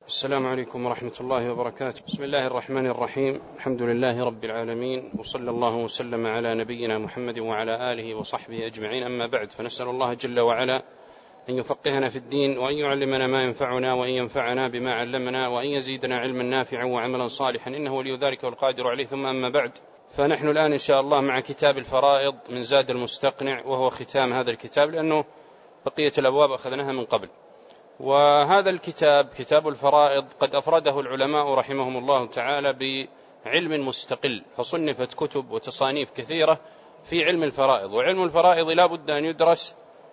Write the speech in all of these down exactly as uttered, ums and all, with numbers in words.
السلام عليكم ورحمة الله وبركاته. بسم الله الرحمن الرحيم. الحمد لله رب العالمين، وصلى الله وسلم على نبينا محمد وعلى آله وصحبه أجمعين، أما بعد، فنسأل الله جل وعلا أن يفقهنا في الدين، وأن يعلمنا ما ينفعنا، وأن ينفعنا بما علمنا، وأن يزيدنا علما نافعا وعملا صالحا، إنه ولي ذلك والقادر عليه. ثم أما بعد، فنحن الآن إن شاء الله مع كتاب الفرائض من زاد المستقنع، وهو ختام هذا الكتاب، لأنه بقية الأبواب أخذناها من قبل. وهذا الكتاب كتاب الفرائض قد أفرده العلماء رحمهم الله تعالى بعلم مستقل، فصنفت كتب وتصانيف كثيرة في علم الفرائض. وعلم الفرائض لا بد أن يدرس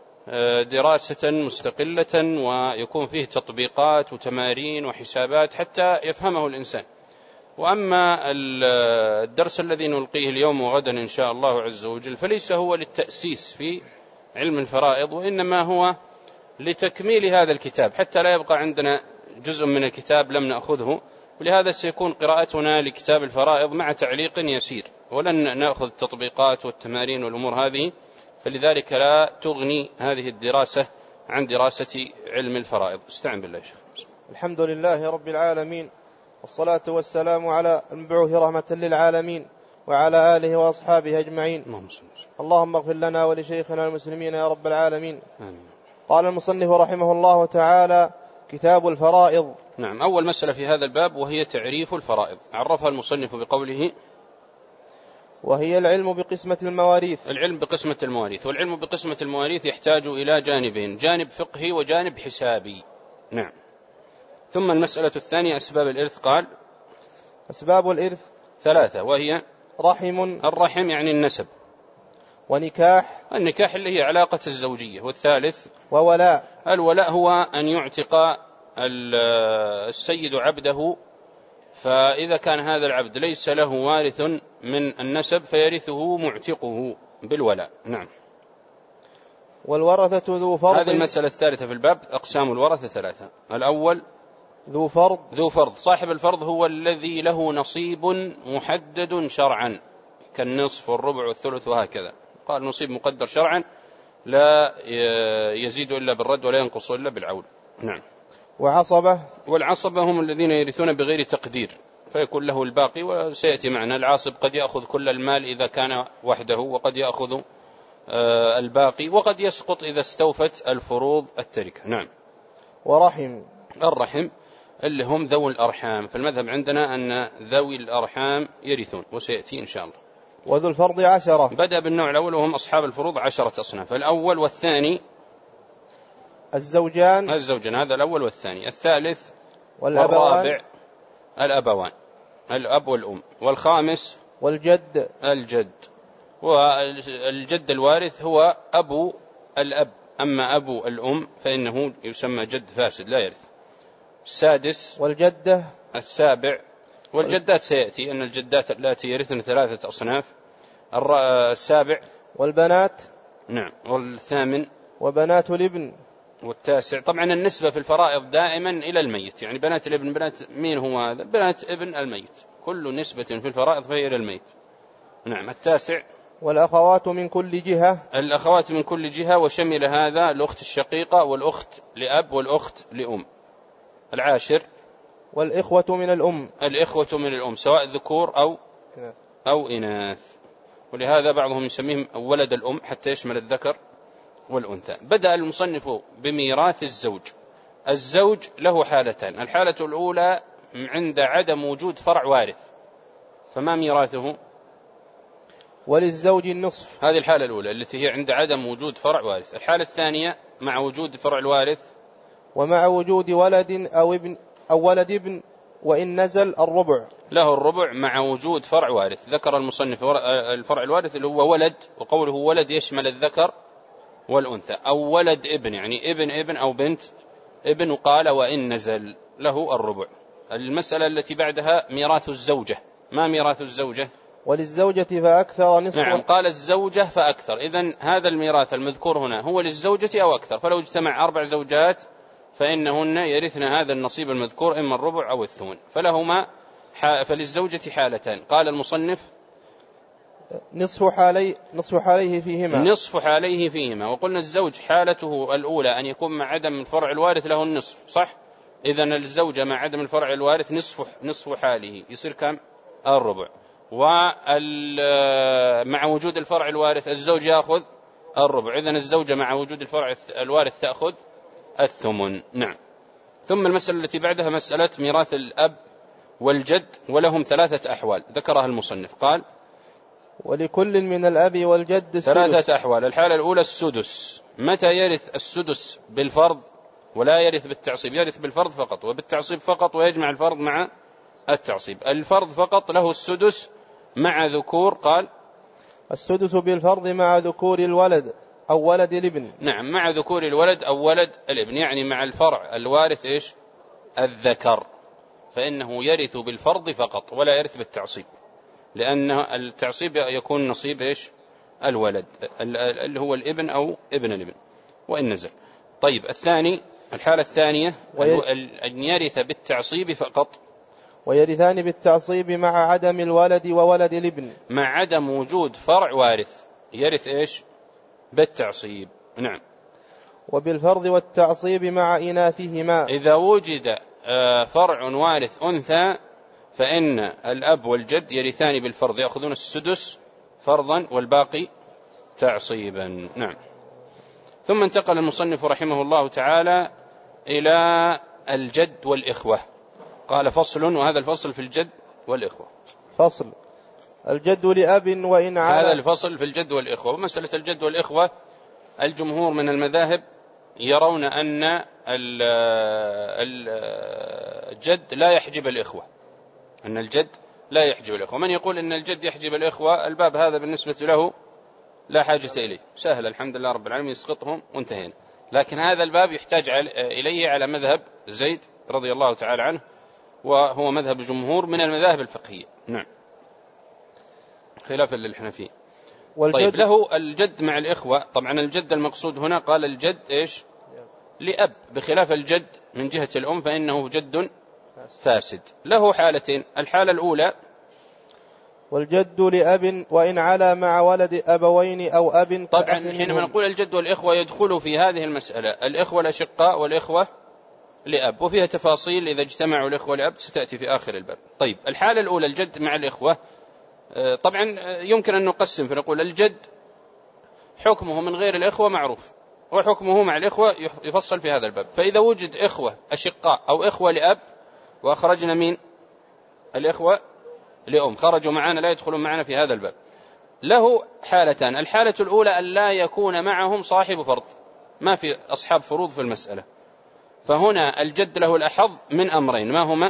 دراسة مستقلة، ويكون فيه تطبيقات وتمارين وحسابات حتى يفهمه الإنسان. وأما الدرس الذي نلقيه اليوم وغدا إن شاء الله عز وجل فليس هو للتأسيس في علم الفرائض، وإنما هو لتكميل هذا الكتاب حتى لا يبقى عندنا جزء من الكتاب لم نأخذه. ولهذا سيكون قراءتنا لكتاب الفرائض مع تعليق يسير، ولن نأخذ التطبيقات والتمارين والأمور هذه، فلذلك لا تغني هذه الدراسة عن دراسة علم الفرائض. استعن بالله يا شيخ. الحمد لله رب العالمين، والصلاة والسلام على المبعوث رحمة للعالمين وعلى آله وأصحابه أجمعين. اللهم اغفر لنا ولشيخنا المسلمين يا رب العالمين. آمين. قال المصنف رحمه الله تعالى: كتاب الفرائض. نعم، أول مسألة في هذا الباب وهي تعريف الفرائض. عرفها المصنف بقوله: وهي العلم بقسمة المواريث. العلم بقسمة المواريث. والعلم بقسمة المواريث يحتاج إلى جانبين: جانب فقهي وجانب حسابي. نعم. ثم المسألة الثانية أسباب الإرث. قال: أسباب الإرث ثلاثة، وهي: رحم. الرحم يعني النسب. ونكاح. النكاح اللي هي علاقة الزوجية. والثالث: وولاء. الولاء هو أن يعتق السيد عبده، فإذا كان هذا العبد ليس له وارث من النسب فيرثه معتقه بالولاء. نعم. والورثة ذو فرض. هذه المسألة الثالثة في الباب. أقسام الورثة ثلاثة: الأول ذو فرض. ذو فرض. صاحب الفرض هو الذي له نصيب محدد شرعا، كالنصف والربع والثلث وهكذا. قال نصيب مقدر شرعا لا يزيد إلا بالرد ولا ينقص إلا بالعول. نعم. وعصبة. والعصبة هم الذين يرثون بغير تقدير، فيكون له الباقي. وسيأتي معنا العاصب قد يأخذ كل المال إذا كان وحده، وقد يأخذ الباقي، وقد يسقط إذا استوفت الفروض التركة. نعم. ورحم. الرحم اللي هم ذوي الأرحام، فالمذهب عندنا أن ذوي الأرحام يرثون، وسيأتي إن شاء الله. وذو الفرض عشرة. بدأ بالنوع الأول وهم أصحاب الفروض عشرة أصناف. الأول والثاني الزوجان. الزوجان، هذا الأول والثاني. الثالث والرابع الأبوان، الأب والأم. والخامس والجد. الجد. والجد الوارث هو أبو الأب، أما أبو الأم فإنه يسمى جد فاسد لا يرث. السادس والجدة. السابع. والجدات سيأتي أن الجدات التي يرثن ثلاثة أصناف. السابع والبنات. نعم. والثامن وبنات الابن. والتاسع. طبعا النسبة في الفرائض دائما إلى الميت، يعني بنات الابن، بنات مين هو هذا؟ بنات ابن الميت. كل نسبة في الفرائض فهي إلى الميت. نعم. التاسع والأخوات من كل جهة. الأخوات من كل جهة، وشمل هذا الأخت الشقيقة والأخت لأب والأخت لأم. العاشر والإخوة من الأم. الإخوة من الأم سواء ذكور أو أو إناث، ولهذا بعضهم يسميهم ولد الأم حتى يشمل الذكر والأنثى. بدأ المصنف بميراث الزوج. الزوج له حالتان: الحالة الأولى عند عدم وجود فرع وارث، فما ميراثه؟ وللزوج النصف. هذه الحالة الأولى التي هي عند عدم وجود فرع وارث. الحالة الثانية مع وجود فرع الوارث ومع وجود ولد أو ابن أو ولد ابن، وإن نزل الربع. له الربع مع وجود فرع وارث. ذكر المصنف الفرع الوارث اللي هو ولد، وقوله ولد يشمل الذكر والأنثى، أو ولد ابن يعني ابن ابن أو بنت ابن. وقال وإن نزل له الربع. المسألة التي بعدها ميراث الزوجة. ما ميراث الزوجة؟ وللزوجة فأكثر نصف. نعم. قال الزوجة فأكثر. إذن هذا الميراث المذكور هنا هو للزوجة أو أكثر، فلو اجتمع أربع زوجات فإنهن يرثن هذا النصيب المذكور، إما الربع أو الثمن. فلهما فللزوجة حالتان. قال المصنف نصف حالي نصف حاليه فيهما نصف حاليه فيهما. وقلنا الزوج حالته الأولى أن يكون مع عدم الفرع الوارث له النصف، صح؟ إذن الزوجة مع عدم الفرع الوارث نصف نصف حاله، يصير كم؟ الربع. ومع وجود الفرع الوارث الزوج يأخذ الربع، إذن الزوجة مع وجود الفرع الوارث تأخذ الثمن. نعم. ثم المسألة التي بعدها مسألة ميراث الأب والجد، ولهم ثلاثة أحوال ذكرها المصنف. قال: ولكل من الأب والجد السدس. ثلاثة أحوال. الحالة الأولى السدس. متى يرث السدس بالفرض ولا يرث بالتعصيب؟ يرث بالفرض فقط وبالتعصيب فقط، ويجمع الفرض مع التعصيب. الفرض فقط له السدس مع ذكور. قال: السدس بالفرض مع ذكور الولد أو ولد الابن. نعم، مع ذكور الولد أو ولد الابن، يعني مع الفرع الوارث إيش؟ الذكر، فإنه يرث بالفرض فقط ولا يرث بالتعصيب، لأن التعصيب يكون نصيب إيش؟ الولد اللي هو الابن أو ابن الابن وإن نزل. طيب، الثاني، الحالة الثانية أن يرث بالتعصيب فقط. ويرثان بالتعصيب مع عدم الولد وولد الابن، مع عدم وجود فرع وارث يرث إيش؟ بالتعصيب. نعم. وبالفرض والتعصيب مع إناثهما. إذا وجد فرع وارث أنثى فإن الأب والجد يرثان بالفرض، يأخذون السدس فرضا والباقي تعصيبا. نعم. ثم انتقل المصنف رحمه الله تعالى إلى الجد والإخوة. قال: فصل، وهذا الفصل في الجد والإخوة. فصل: الجد لأب وإن على. هذا الفصل في الجد والإخوة. ومسألة الجد والإخوة الجمهور من المذاهب يرون أن الجد لا يحجب الإخوة، أن الجد لا يحجب الإخوة. من يقول أن الجد يحجب الإخوة، الباب هذا بالنسبة له لا حاجة إليه، سهل الحمد لله رب العالمين، يسقطهم وانتهينا. لكن هذا الباب يحتاج إليه على مذهب زيد رضي الله تعالى عنه، وهو مذهب جمهور من المذاهب الفقهية. نعم، خلافا للحنفية. طيب، له الجد مع الإخوة. طبعا الجد المقصود هنا قال الجد إيش؟ لأب، بخلاف الجد من جهة الأم فإنه جد فاسد. له حالتين. الحالة الأولى: والجد لأب وإن على مع ولد أبوين أو أب. طبعا حينما نقول الجد والإخوة يدخل في هذه المسألة الإخوة الأشقاء والإخوة لأب، وفيها تفاصيل إذا اجتمعوا الإخوة لأب ستأتي في آخر الباب. طيب، الحالة الأولى الجد مع الإخوة. طبعا يمكن أن نقسم فنقول الجد حكمه من غير الإخوة معروف، وحكمه مع الإخوة يفصل في هذا الباب. فإذا وجد إخوة أشقاء أو إخوة لأب وأخرجنا مين؟ الإخوة لأم، خرجوا معنا لا يدخلون معنا في هذا الباب. له حالتان. الحالة الأولى أن لا يكون معهم صاحب فرض، ما في أصحاب فروض في المسألة، فهنا الجد له الأحظ من أمرين، ما هما؟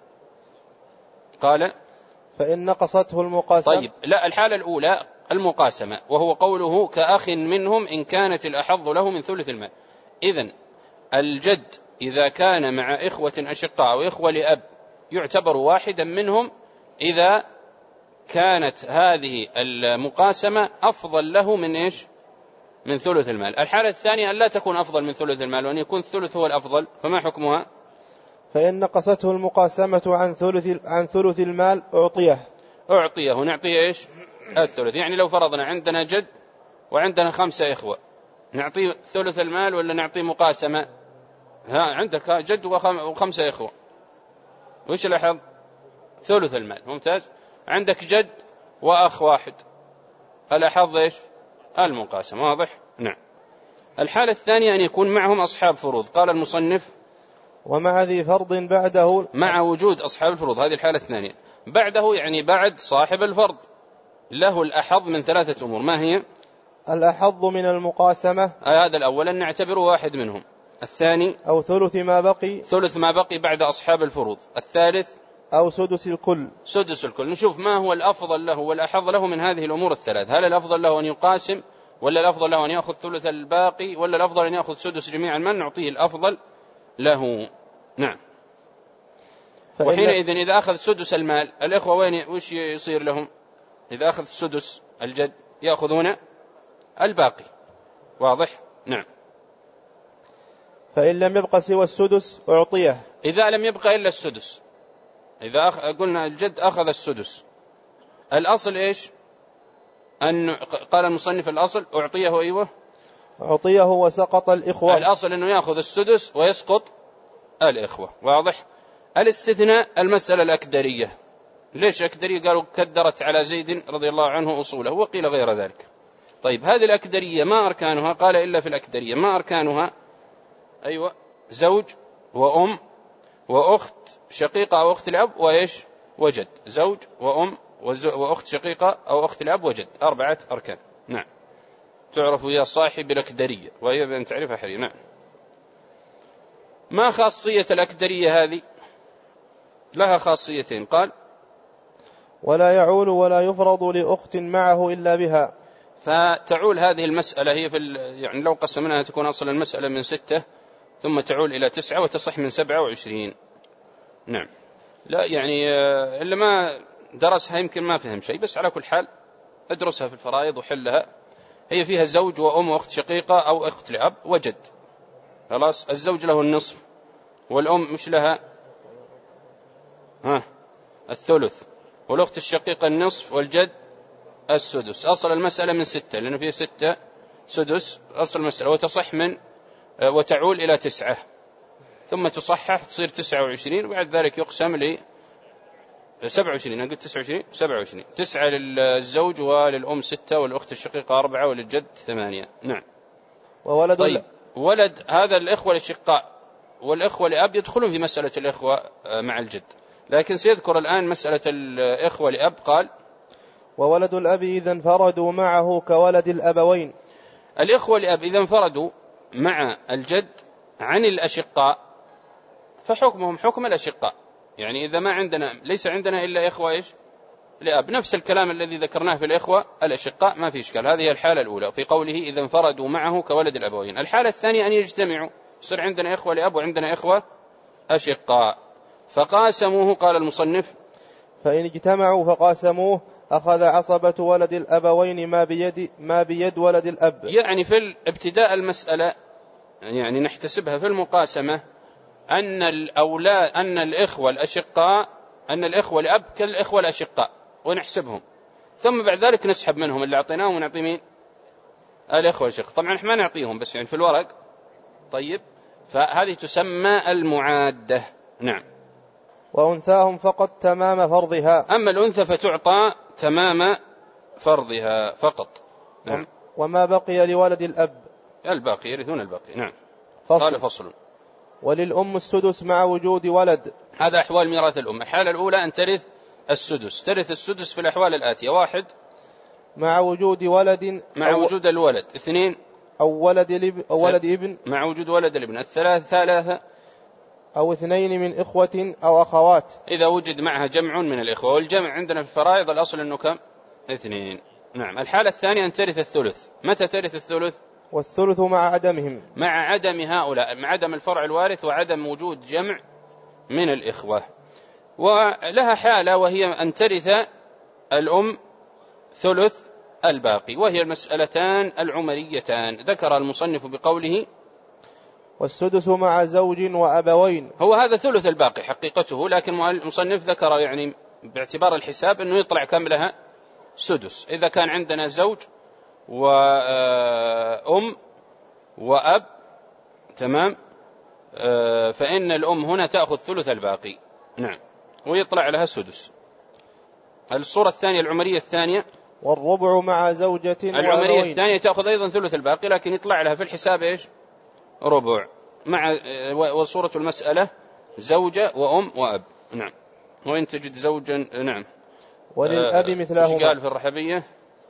قال: فإن نقصته المقاسمة. طيب، لا، الحالة الأولى المقاسمة، وهو قوله: كأخ منهم إن كانت الأحظ له من ثلث المال. إذن الجد إذا كان مع إخوة أشقاء أو إخوة لأب يعتبر واحدا منهم إذا كانت هذه المقاسمة أفضل له من إيش؟ من ثلث المال. الحالة الثانية أن لا تكون أفضل من ثلث المال وأن يكون الثلث هو الأفضل، فما حكمها؟ فإن نقصته المقاسمة عن ثلث عن ثلث المال أعطيه أعطيه نعطيه إيش؟ الثلث. يعني لو فرضنا عندنا جد وعندنا خمسة إخوة، نعطيه ثلث المال ولا نعطيه مقاسمة؟ ها، عندك جد وخمسة إخوة، وإيش الأحظ؟ ثلث المال. ممتاز. عندك جد وأخ واحد، الأحظ إيش؟ المقاسمة. واضح؟ نعم. الحالة الثانية أن يكون معهم أصحاب فروض. قال المصنف: ومع ذي فرض بعده. مع وجود أصحاب الفروض، هذه الحالة الثانية. بعده يعني بعد صاحب الفرض له الأحظ من ثلاثة أمور. ما هي؟ الأحظ من المقاسمة. آه هذا الأول أن نعتبره واحد منهم. الثاني: أو ثلث ما بقي. ثلث ما بقي بعد أصحاب الفروض. الثالث: أو سدس الكل. سدس الكل. نشوف ما هو الأفضل له والأحظ له من هذه الأمور الثلاث. هل الأفضل له أن يقاسم، ولا الأفضل له أن يأخذ ثلث الباقي، ولا الأفضل أن يأخذ سدس جميع المال؟ نعطيه الأفضل له. نعم. وحينئذ إذا أخذ سدس المال الإخوة وين وش يصير لهم؟ إذا أخذ سدس الجد يأخذون الباقي. واضح؟ نعم. فإن لم يبقى سوى السدس أعطيه. إذا لم يبقى إلا السدس، إذا أخ... قلنا الجد أخذ السدس، الأصل إيش؟ أن قال المصنف الأصل أعطيه. أيوه، أعطيه وسقط الإخوة. الأصل أنه يأخذ السدس ويسقط الإخوة. واضح؟ الاستثناء المسألة الأكدرية. ليش الأكدرية؟ قالوا كدرت على زيد رضي الله عنه أصوله، وقيل غير ذلك. طيب هذه الأكدرية ما أركانها؟ قال إلا في الأكدرية ما أركانها؟ أيوة، زوج وأم وأخت شقيقة أو أخت الأب وإيش وجد. زوج وأم وأخت شقيقة أو أخت الأب وجد، أربعة أركان. نعم، تعرف يا صاحب الأكدرية، وهي بأن تعرفها حري. نعم. ما خاصية الأكدرية هذه؟ لها خاصيتين. قال ولا يعول ولا يفرض لأخت معه إلا بها. فتعول هذه المسألة هي في يعني لو قسمناها تكون أصل المسألة من ستة ثم تعول إلى تسعة وتصح من سبعة وعشرين. نعم. لا يعني اللي ما درسها يمكن ما فهم شيء، بس على كل حال ادرسها في الفرائض وحلها. هي فيها زوج وأم وأخت شقيقة أو أخت لأب وجد. خلاص، الزوج له النصف والأم مش لها ها الثلث، والأخت الشقيقة النصف والجد السدس. أصل المسألة من ستة لأنه فيه ستة سدس أصل المسألة، وتصح من وتعول إلى تسعة ثم تصحح تصير تسعة وعشرين، وبعد ذلك يقسم لي سبعة وعشرين. أنا قلت تسعة وعشرين سبعة وعشرين. تسعة للزوج وللأم ستة والأخت الشقيقة أربعة وللجد ثمانية. نعم. وولد طيب ولد هذا الإخوة الأشقاء والإخوة لأب يدخلون في مسألة الإخوة مع الجد، لكن سيذكر الآن مسألة الإخوة لأب. قال وولد الأب إذا انفردوا معه كولد الأبوين. الإخوة لأب إذا انفردوا مع الجد عن الأشقاء فحكمهم حكم الأشقاء. يعني إذا ما عندنا ليس عندنا إلا إخوة إيش لأب، نفس الكلام الذي ذكرناه في الإخوة الأشقاء ما في إشكال. هذه الحالة الأولى في قوله إذا انفردوا معه كولد الأبوين. الحالة الثانية أن يجتمعوا، يصير عندنا إخوة لأب وعندنا إخوة أشقاء. فقاسموه قال المصنف فإن اجتمعوا فقاسموه أخذ عصبة ولد الأبوين ما بيد, ما بيد ولد الأب. يعني في الابتداء المسألة يعني نحتسبها في المقاسمة أن الأولاد أن الإخوة الأشقاء أن الإخوة لأب كالإخوة الأشقاء ونحسبهم، ثم بعد ذلك نسحب منهم اللي أعطيناهم ونعطي مين الإخوة الأشقاء. طبعا إحنا ما نعطيهم بس يعني في الورق. طيب فهذه تسمى المعادة. نعم. وأنثاهم فقط تمام فرضها. أما الأنثى فتعطى تمام فرضها فقط. نعم. وما بقي لولد الأب الباقي يرثون الباقي. نعم. فصل. قال فصل. وللأم السدس مع وجود ولد. هذا أحوال ميراث الأم. الحالة الأولى أن ترث السدس. ترث السدس في الأحوال الآتية: واحد مع وجود ولد مع وجود الولد. اثنين أو ولد الابن أو ولد ابن مع وجود ولد الابن. الثلاث ثلاثة أو اثنين من إخوة أو أخوات إذا وجد معها جمع من الإخوة، والجمع عندنا في الفرائض الأصل أنه كم؟ اثنين. نعم. الحالة الثانية أن ترث الثلث. متى ترث الثلث؟ والثلث مع عدمهم، مع عدم هؤلاء، مع عدم الفرع الوارث وعدم وجود جمع من الإخوة. ولها حالة وهي أن ترث الأم ثلث الباقي، وهي المسألتان العمريتان ذكر المصنف بقوله والسدس مع زوج وأبوين. هو هذا ثلث الباقي حقيقته، لكن المصنف ذكر يعني باعتبار الحساب أنه يطلع كم لها سدس. إذا كان عندنا زوج وأم وأب تمام، فإن الأم هنا تأخذ ثلث الباقي. نعم. ويطلع لها سدس. الصورة الثانية العمرية الثانية والربع مع زوجة العمرية وأبوين. الثانية تأخذ أيضا ثلث الباقي، لكن يطلع لها في الحساب إيش ربع. مع وصورة المسألة زوجة وأم وأب. نعم. وإن تجد زوجا. نعم. وللأب مثلهما. إيش قال في الرحبية؟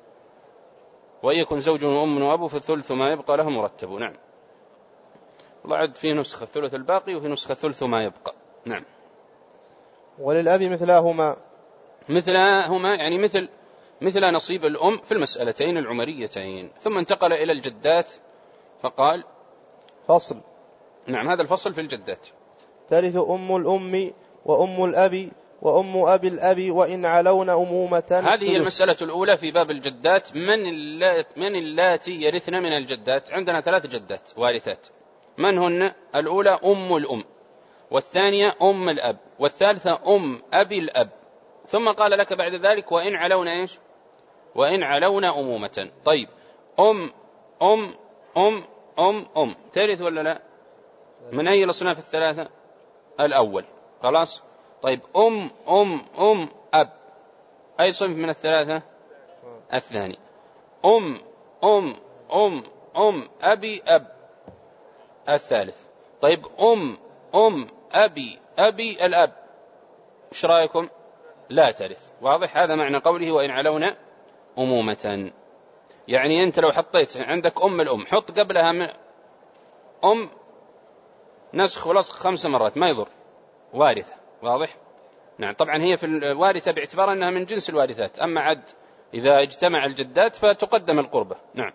ويكن زوج وأم وأب فالثلث ما يبقى له مرتب. نعم. والله عد فيه نسخة ثلث الباقي وفي نسخة ثلث ما يبقى. نعم. وللأب مثلهما مثلهما يعني مثل مثل نصيب الأم في المسألتين العمريتين. ثم انتقل إلى الجدات فقال فصل. نعم. هذا الفصل في الجدات. ترث أم الأم وأم الأب وأم أبي الأب وإن علون أمومة. هذه المسألة الأولى في باب الجدات. من اللات من اللاتي يرثن من الجدات؟ عندنا ثلاث جدات وارثات. من هن؟ الأولى أم الأم، والثانية أم الأب، والثالثة أم أبي الأب. ثم قال لك بعد ذلك وإن علون إيش؟ وإن علون أمومة. طيب أم أم أم أم أم ترث ولا لا؟ من أي الأصناف الثلاثة؟ الأول. خلاص. طيب أم أم أم أب أي صنف من الثلاثة؟ الثاني. أم أم أم أم أبي أب الثالث. طيب أم أم أبي أبي الأب إيش رأيكم؟ لا ترث. واضح؟ هذا معنى قوله وإن علونا أمومة. يعني أنت لو حطيت عندك أم الأم حط قبلها من أم نسخ ولصق خمس مرات ما يضر، وارثة. واضح؟ نعم. طبعا هي في الوارثة باعتبار أنها من جنس الوارثات، أما عد إذا اجتمع الجدات فتقدم القربة. نعم.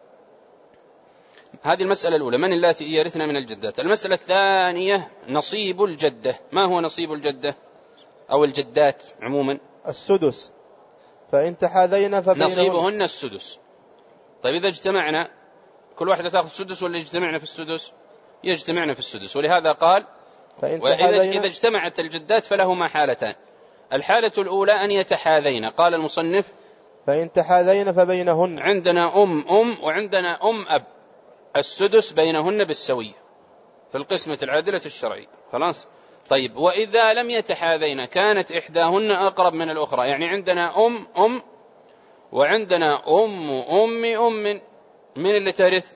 هذه المسألة الأولى، من اللاتي يرثن من الجدات. المسألة الثانية نصيب الجدة. ما هو نصيب الجدة أو الجدات عموما؟ السدس، فإن تحاذين فبينهن نصيبهن السدس. طيب إذا اجتمعنا كل واحدة تأخذ السدس ولا يجتمعنا في السدس؟ يجتمعنا في السدس، ولهذا قال وإذا إذا اجتمعت الجدات فلهما حالتان. الحالة الأولى أن يتحاذين. قال المصنف فإن تحاذين فبينهن. عندنا أم أم وعندنا أم أب، السدس بينهن بالسوية في القسمة العادلة الشرعية. خلاص. طيب وإذا لم يتحاذين كانت إحداهن أقرب من الأخرى، يعني عندنا أم أم وعندنا أم أم أم، من اللي ترث؟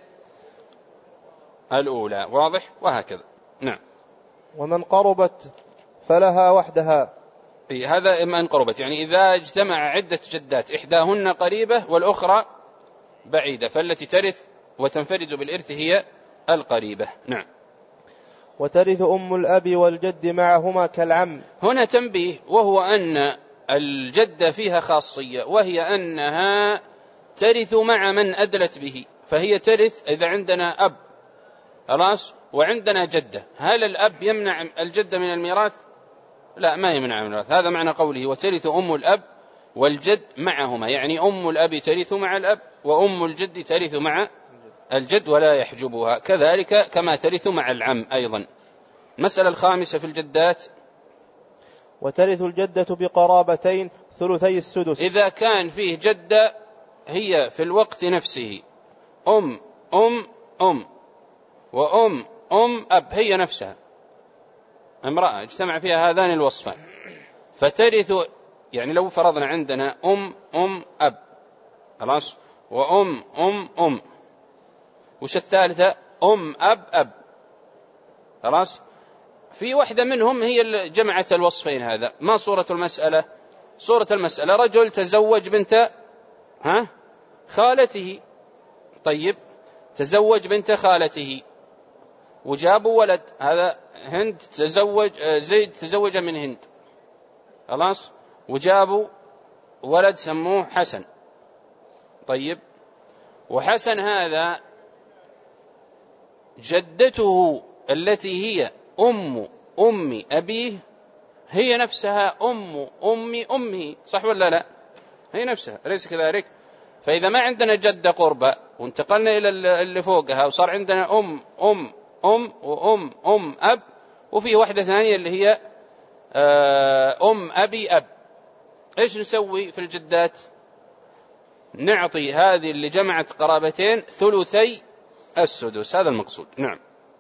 الأولى. واضح؟ وهكذا. نعم. ومن قربت فلها وحدها. هذا إما أن قربت، يعني إذا اجتمع عدة جدات إحداهن قريبة والأخرى بعيدة، فالتي ترث وتنفرد بالإرث هي القريبة. نعم. وترث أم الأب والجد معهما كالعم. هنا تنبيه، وهو أن الجدة فيها خاصية، وهي أنها ترث مع من أدلت به، فهي ترث إذا عندنا أب خلاص وعندنا جدة. هل الأب يمنع الجدة من الميراث؟ لا، ما يمنع من الميراث. هذا معنى قوله وترث أم الأب والجد معهما، يعني أم الأب ترث مع الأب وأم الجد ترث مع الجد ولا يحجبها، كذلك كما ترث مع العم أيضا. المسألة الخامسة في الجدات وترث الجدة بقرابتين ثلثي السدس. إذا كان فيه جدة هي في الوقت نفسه أم أم أم وأم أم أب، هي نفسها امرأة اجتمع فيها هذان الوصفان، فترث. يعني لو فرضنا عندنا أم أم أب خلاص وأم أم أم، وش الثالثة؟ أم أب أب. خلاص. في واحدة منهم هي اللي جمعت الوصفين. هذا ما صورة المسألة؟ صورة المسألة رجل تزوج بنت ها خالته. طيب تزوج بنت خالته وجابوا ولد، هذا هند تزوج زيد تزوج من هند خلاص وجابوا ولد سموه حسن. طيب وحسن هذا جدته التي هي أم أم أبيه هي نفسها أم أم أمه، صح ولا لا؟ هي نفسها، أليس كذلك؟ فإذا ما عندنا جدة قربة وانتقلنا إلى اللي فوقها وصار عندنا أم أم أم وأم أم أب، وفي واحدة ثانية اللي هي أم أبي أب، إيش نسوي في الجدات؟ نعطي هذه اللي جمعت قرابتين ثلثي السدس، هذا المقصود. نعم.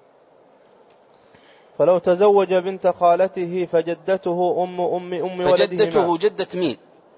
فلو تزوج بنت خالته فجدته أم أم أم ولدهما. فجدته جدة مين؟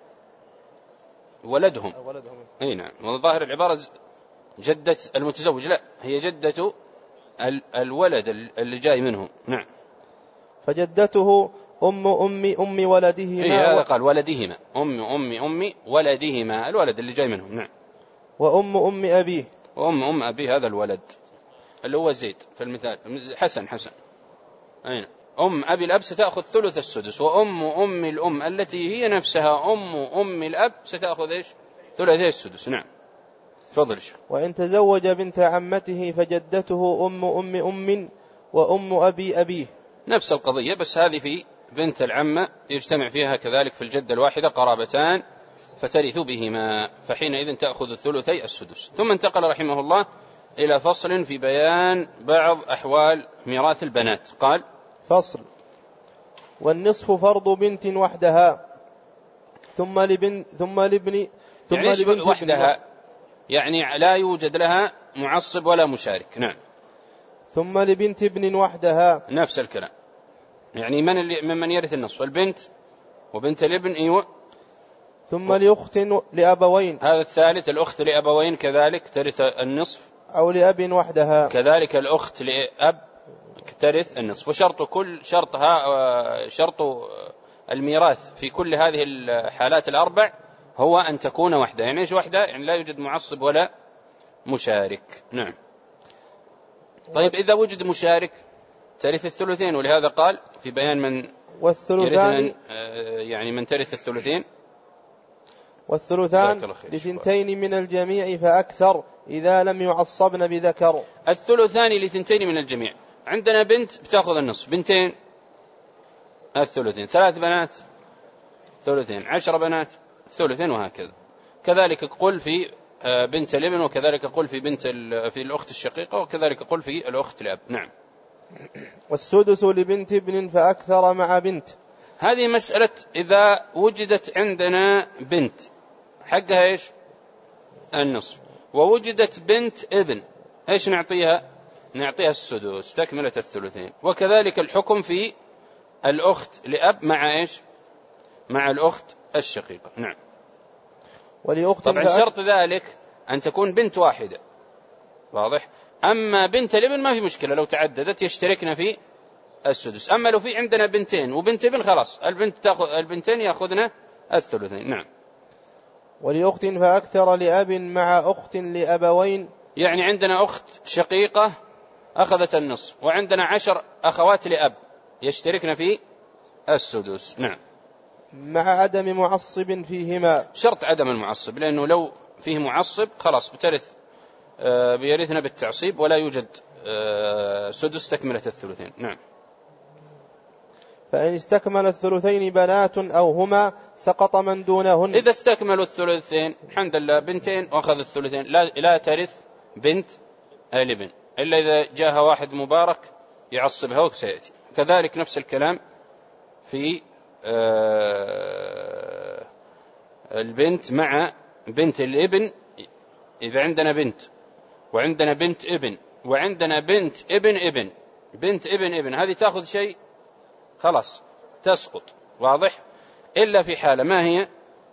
ولدهم. أي نعم. والظاهر العبارة جدة المتزوج، لا، هي جدة الولد اللي جاي منه. نعم. فجدته أم أم أم ولدهما. إيه هذا قال ولدهما، أم أم أم ولدهما، الولد اللي جاي منهم. نعم. وأم أم أبيه. وأم أم أبيه هذا الولد اللي هو زيد في المثال، حسن حسن. أين أم أبي الأب ستأخذ ثلث السدس، وأم أم الأم التي هي نفسها أم أم الأب ستأخذ إيش؟ ثلثي السدس. نعم. تفضل. وإن تزوج بنت عمته فجدته أم أم أم وأم أبي أبيه. نفس القضية، بس هذه في بنت العمة يجتمع فيها كذلك في الجدة الواحدة قرابتان فترث بهما، فحينئذ تأخذ الثلثي السدس. ثم انتقل رحمه الله إلى فصل في بيان بعض أحوال ميراث البنات. قال: فصل: والنصف فرض بنت وحدها ثم لبن ثم لابن ثم يعني لبنت وحدها، يعني لا يوجد لها معصب ولا مشارك. نعم. ثم لبنت ابن وحدها، نفس الكلام. يعني من اللي ممن يرث النصف؟ البنت وبنت الابن. أيوة. ثم لأخت لأبوين. هذا الثالث. الأخت لأبوين كذلك ترث النصف، أو لأب وحدها. كذلك الأخت لأب ترث النصف. وشرط كل شرطها شرط الميراث في كل هذه الحالات الأربع هو أن تكون وحدة. يعني إيش وحدة؟ يعني لا يوجد معصب ولا مشارك. نعم. طيب إذا وجد مشارك ترث الثلثين، ولهذا قال في بيان من والثلثان يعني من ترث الثلثين. والثلثان لثنتين من الجميع فأكثر إذا لم يعصبن بذكر. الثلثان لثنتين من الجميع. عندنا بنت بتأخذ النصف، بنتين الثلثين، ثلاث بنات ثلثين، عشر بنات ثلثين، وهكذا. كذلك قل في بنت الابن، وكذلك قل في بنت في الأخت الشقيقة، وكذلك قل في الأخت الأب. نعم. والسدس لبنت ابن فأكثر مع بنت. هذه مسألة إذا وجدت عندنا بنت حقها إيش؟ النصف، ووجدت بنت ابن، إيش نعطيها؟ نعطيها السدس تكملة الثلثين. وكذلك الحكم في الأخت لأب مع إيش؟ مع الأخت الشقيقة. نعم. طبعا شرط ذلك أن تكون بنت واحدة، واضح؟ أما بنت الابن ما في مشكلة، لو تعددت يشتركن في السدس. أما لو في عندنا بنتين وبنت ابن خلاص البنت تأخذ البنتين يأخذن الثلثين. نعم. ولأخت فأكثر لأب مع أخت لأبوين. يعني عندنا أخت شقيقة أخذت النصف، وعندنا عشر أخوات لأب يشتركن في السدس. نعم. مع عدم معصب فيهما. شرط عدم المعصب، لأنه لو فيه معصب خلاص بترث بيرثنا بالتعصيب، ولا يوجد سدس تكملة الثلثين. نعم. فإن استكمل الثلثين بنات أو هما سقط من دونهن. إذا استكملوا الثلثين الحمد لله بنتين وأخذ الثلثين، لا, لا ترث بنت الابن إلا إذا جاءها واحد مبارك يعصبها وسيأتي. كذلك نفس الكلام في البنت مع بنت الابن. إذا عندنا بنت وعندنا بنت ابن وعندنا بنت ابن ابن بنت ابن ابن هذه تأخذ شيء خلاص تسقط، واضح؟ إلا في حالة ما هي؟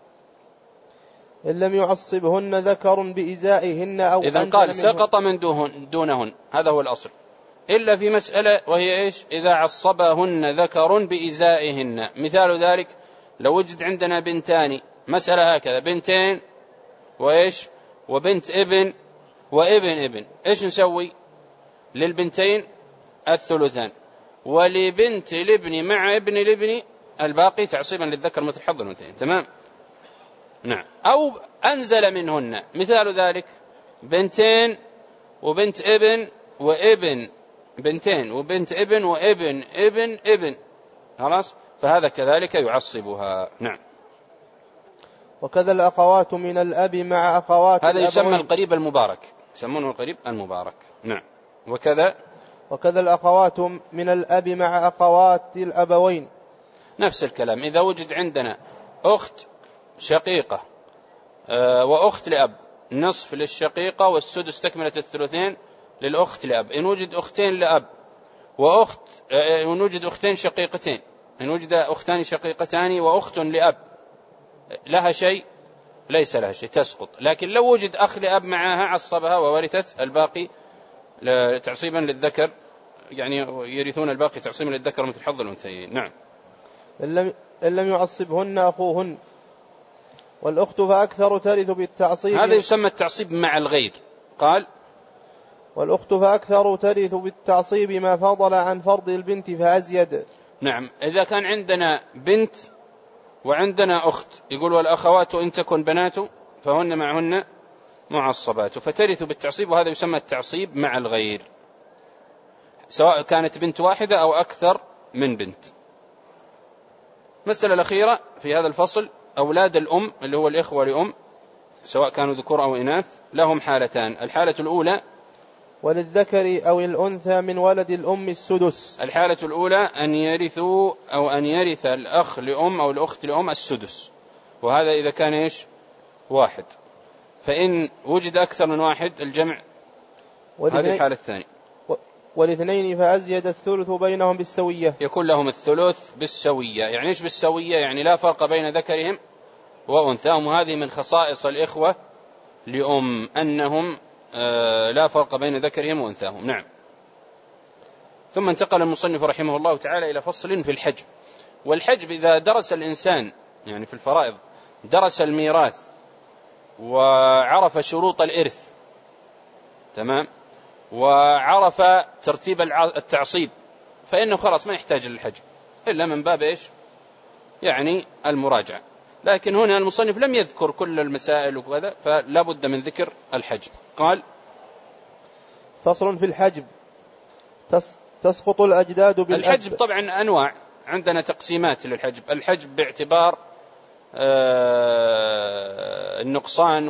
إن لم يعصبهن ذكر بإزائهن أو إذن قال سقط من دونهن، هذا هو الأصل. إلا في مسألة وهي إيش؟ إذا عصبهن ذكر بإزائهن. مثال ذلك لو وجد عندنا بنتان، مسألة هكذا بنتين وإيش وبنت ابن وابن ابن، إيش نسوي؟ للبنتين الثلثان، ولبنت الابن مع ابن الابن الباقي تعصيبا للذكر مثل حظ الأنثيين. تمام؟ نعم. أو أنزل منهن، مثال ذلك بنتين وبنت ابن وابن بنتين وبنت ابن وابن ابن ابن، خلاص، فهذا كذلك يعصبها. نعم. وكذا الأخوات من الأب مع أخوات هذا يسمى القريب المبارك، يسمونه القريب المبارك. نعم. وكذا وكذا الأخوات من الأب مع أخوات الأبوين، نفس الكلام. إذا وجد عندنا أخت شقيقة وأخت لأب، نصف للشقيقة والسدس تكملة الثلثين للأخت لأب. إن وجد أختين لأب وأخت إن وجد أختين شقيقتين، إن وجد أختان شقيقتان وأخت لأب لها شيء؟ ليس لها شيء، تسقط. لكن لو وجد أخ لأب معها عصبها وورثت الباقي تعصيبا للذكر، يعني يرثون الباقي تعصيبا للذكر مثل حظ الأنثيين. نعم. إن لم يعصبهن أخوهن. والأخت فأكثر ترث بالتعصيب. هذا يسمى التعصيب مع الغير. قال والأخت فأكثر ترث بالتعصيب ما فضل عن فرض البنت فأزيد. نعم. إذا كان عندنا بنت وعندنا أخت، يقول والأخوات إن تكن بنات فهن معهن معصبات، فترث بالتعصيب، وهذا يسمى التعصيب مع الغير، سواء كانت بنت واحدة أو أكثر من بنت. مسألة الأخيرة في هذا الفصل، أولاد الأم اللي هو الإخوة لأم سواء كانوا ذكور أو إناث لهم حالتان. الحالة الأولى وللذكر أو الأنثى من ولد الأم السدس. الحالة الأولى أن يرثوا أو أن يرث الأخ لأم أو الأخت لأم السدس، وهذا إذا كان إيش؟ واحد. فإن وجد أكثر من واحد الجمع، هذه الحالة الثانية. والاثنين فأزيد الثلث بينهم بالسوية. يكون لهم الثلث بالسوية. يعني إيش بالسوية؟ يعني لا فرق بين ذكرهم وأنثاهم. وهذه من خصائص الإخوة لأم أنهم آه لا فرق بين ذكرهم وأنثاهم. نعم. ثم انتقل المصنف رحمه الله تعالى إلى فصل في الحجب. والحجب إذا درس الإنسان يعني في الفرائض درس الميراث وعرف شروط الإرث تمام وعرف ترتيب التعصيب فإنه خلاص ما يحتاج للحجب إلا من باب إيش يعني المراجعة. لكن هنا المصنف لم يذكر كل المسائل وكذا فلا بد من ذكر الحجب. قال فصل في الحجب. تسقط الأجداد بالأب. الحجب طبعا أنواع، عندنا تقسيمات للحجب. الحجب باعتبار النقصان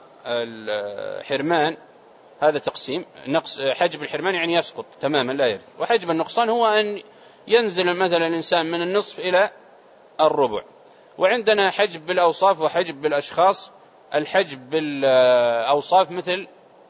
والحرمان هذا تقسيم. نقص حجب الحرمان يعني يسقط تماما لا يرث. وحجب النقصان هو أن ينزل مثلا الإنسان من النصف إلى الربع. وعندنا حجب بالأوصاف وحجب بالأشخاص. الحجب بالأوصاف مثل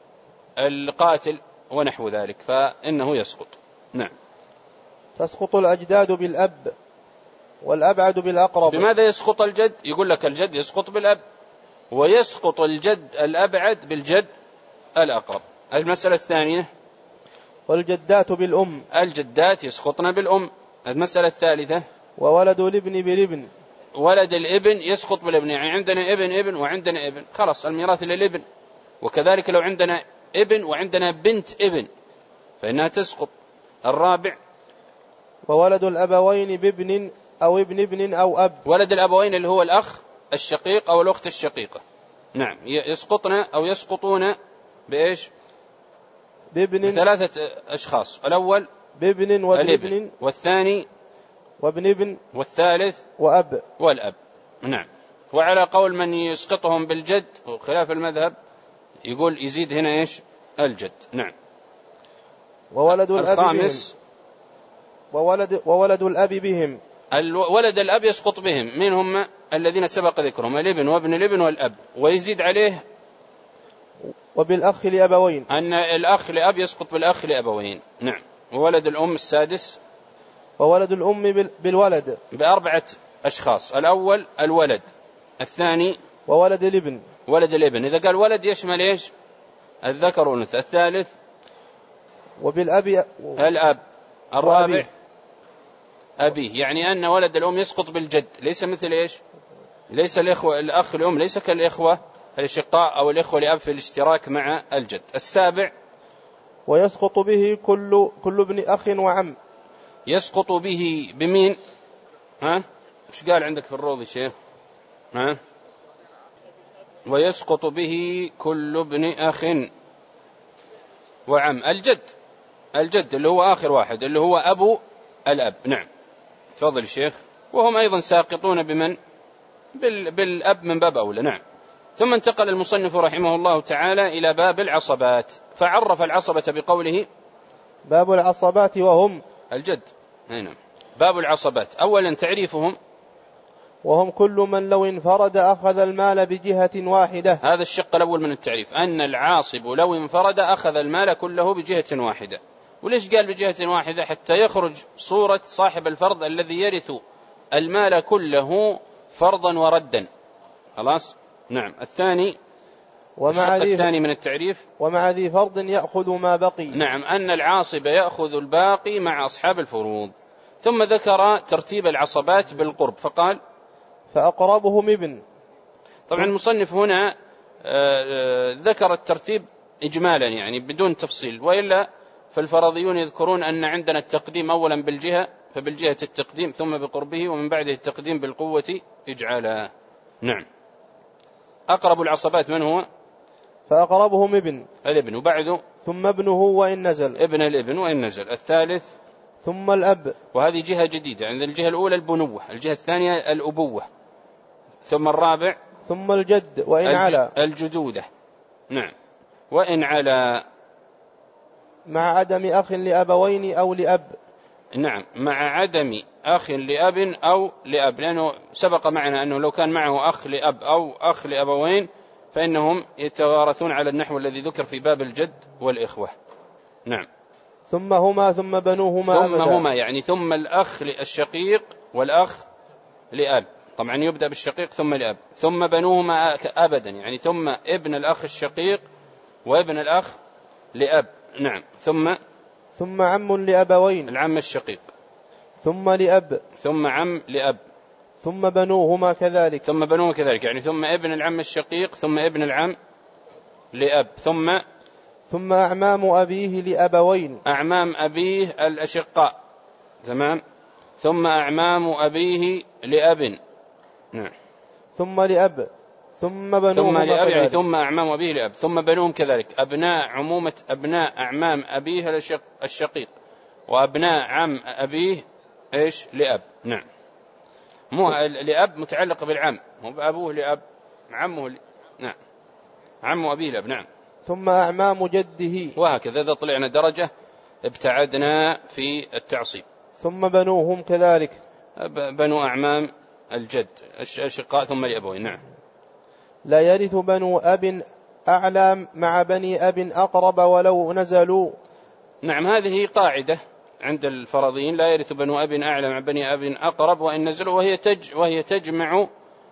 القاتل ونحو ذلك فإنه يسقط. نعم. تسقط الأجداد بالأب والأبعد بالأقرب. بماذا يسقط الجد؟ يقول لك الجد يسقط بالأب ويسقط الجد الأبعد بالجد الأقرب. المسألة الثانية والجدات بالأم. الجدات يسقطن بالأم. المسألة الثالثة وولد الابن بالابن. ولد الابن يسقط بالابن. يعني عندنا ابن ابن وعندنا ابن خلاص الميراث للابن. وكذلك لو عندنا ابن وعندنا بنت ابن فإنها تسقط. الرابع وولد الأبوين بابن أو ابن ابن أو أب. ولد الأبوين اللي هو الأخ الشقيق أو الأخت الشقيقة. نعم يسقطن أو يسقطون بإيش؟ بابن. ثلاثة أشخاص. الأول بابن وابن والثاني وابن ابن والثالث وأب والأب. نعم. وعلى قول من يسقطهم بالجد وخلاف المذهب يقول يزيد هنا إيش؟ الجد. نعم. وولد الأب الخامس بهم. وولد, وولد الأب بهم. ولد الأب يسقط بهم. من هم الذين سبق ذكرهم؟ الابن وابن الابن والأب. ويزيد عليه وبالأخ لأبوين أن الأخ لأب يسقط بالأخ لأبوين. نعم. وولد الأم السادس وولد الأم بالولد بأربعة أشخاص. الأول الولد. الثاني وولد الابن. ولد الابن. إذا قال ولد يشمل إيش؟ الذكر والأنثى. الثالث وبالأب الأب. الرابع وأبيه. أبيه. يعني أن ولد الأم يسقط بالجد ليس مثل إيش؟ ليس الإخوة الأخ الأم ليس كالإخوة الأشقاء أو الإخوة لأب في الاشتراك مع الجد. السابع ويسقط به كل كل ابن أخ وعم. يسقط به بمين؟ ها؟ وش قال عندك في الروض شيخ؟ ها؟ ويسقط به كل ابن أخ وعم. الجد. الجد اللي هو آخر واحد اللي هو أبو الأب. نعم. تفضل الشيخ. وهم أيضا ساقطون بمن؟ بالأب من باب أولى. نعم. ثم انتقل المصنف رحمه الله تعالى إلى باب العصبات فعرف العصبة بقوله باب العصبات وهم الجد. هنا باب العصبات. أولا تعريفهم وهم كل من لو انفرد أخذ المال بجهة واحدة. هذا الشق الأول من التعريف أن العاصب لو انفرد أخذ المال كله بجهة واحدة. وليش قال بجهة واحدة؟ حتى يخرج صورة صاحب الفرض الذي يرث المال كله فرضا وردا. خلاص. نعم. الثاني الشق الثاني من التعريف ومع ذي فرض يأخذ ما بقي. نعم. أن العاصب يأخذ الباقي مع أصحاب الفروض. ثم ذكر ترتيب العصبات بالقرب فقال فأقربهم ابن. طبعا المصنف هنا ذكر الترتيب إجمالا يعني بدون تفصيل. وإلا فالفرضيون يذكرون أن عندنا التقديم أولا بالجهة فبالجهة التقديم ثم بقربه ومن بعده التقديم بالقوة إجعالا. نعم. أقرب العصبات من هو؟ فأقربهم ابن الابن. وبعده ثم ابنه وإن نزل. ابن الابن وإن نزل. الثالث ثم الأب. وهذه جهة جديدة. عند الجهة الأولى البنوة الجهة الثانية الأبوة. ثم الرابع ثم الجد وإن على الجدودة. نعم. وإن على مع عدم أخ لأبوين أو لأب. نعم. مع عدم أخ لأب أو لأب لأنه سبق معنا أنه لو كان معه أخ لأب أو أخ لأبوين فإنهم يتوارثون على النحو الذي ذكر في باب الجد والإخوة. نعم. ثم هما ثم بنوهما ثم أبدا. هما يعني ثم الأخ الشقيق والأخ لأب، طبعا يبدأ بالشقيق ثم لأب، ثم بنوهما أبدا يعني ثم ابن الأخ الشقيق وابن الأخ لأب. نعم. ثم ثم عم لأبوين، العم الشقيق، ثم لأب، ثم عم لأب، ثم بنوهما كذلك، ثم بنوهما كذلك يعني ثم ابن العم الشقيق ثم ابن العم لأب، ثم ثم أعمام أبيه لأبوين، أعمام أبيه الأشقاء. تمام. ثم أعمام أبيه لأب. نعم. ثم لأب، ثم بنوهما ثم لأب كذلك. يعني ثم أعمام أبيه لأب، ثم بنوهم كذلك، أبناء عمومة أبناء أعمام أبيه الشق الشقيق وأبناء عم أبيه إيش لأب. نعم. مو لأب متعلق بالعم، مو بأبوه لأب، عمه ل... نعم عم أبيه لأب. نعم. ثم أعمام جده، وهكذا إذا طلعنا درجة ابتعدنا في التعصيب. ثم بنوهم كذلك، بنو أعمام الجد الشقاء ثم لأبوين. نعم. لا يرث بنو أب أعلى مع بني أب أقرب ولو نزلوا. نعم. هذه قاعدة عند الفرضين، لا يرث بنو أب أعلى مع بني أب أقرب وإن نزلوا، وهي تج وهي تجمع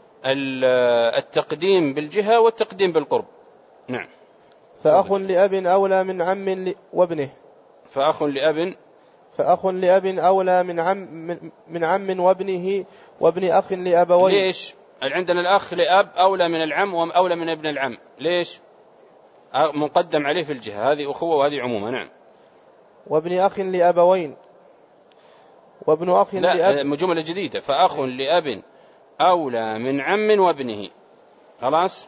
التقديم بالجهة والتقديم بالقرب. نعم. فأخ لأب أولى من عم وابنه، فأخ لأب فأخ لأب أولى من عم من, من عم وابنه وابن أخ لأبوين. ليش عندنا الأخ لأب أولى من العم وأولى من ابن العم؟ ليش؟ مقدم عليه في الجهة، هذه أخوة وهذه عمومة. نعم. وابن أخ لأبوين وابن أخ لأب. لا، جملة جديدة. فأخ لأب أولى من عم وابنه، خلاص.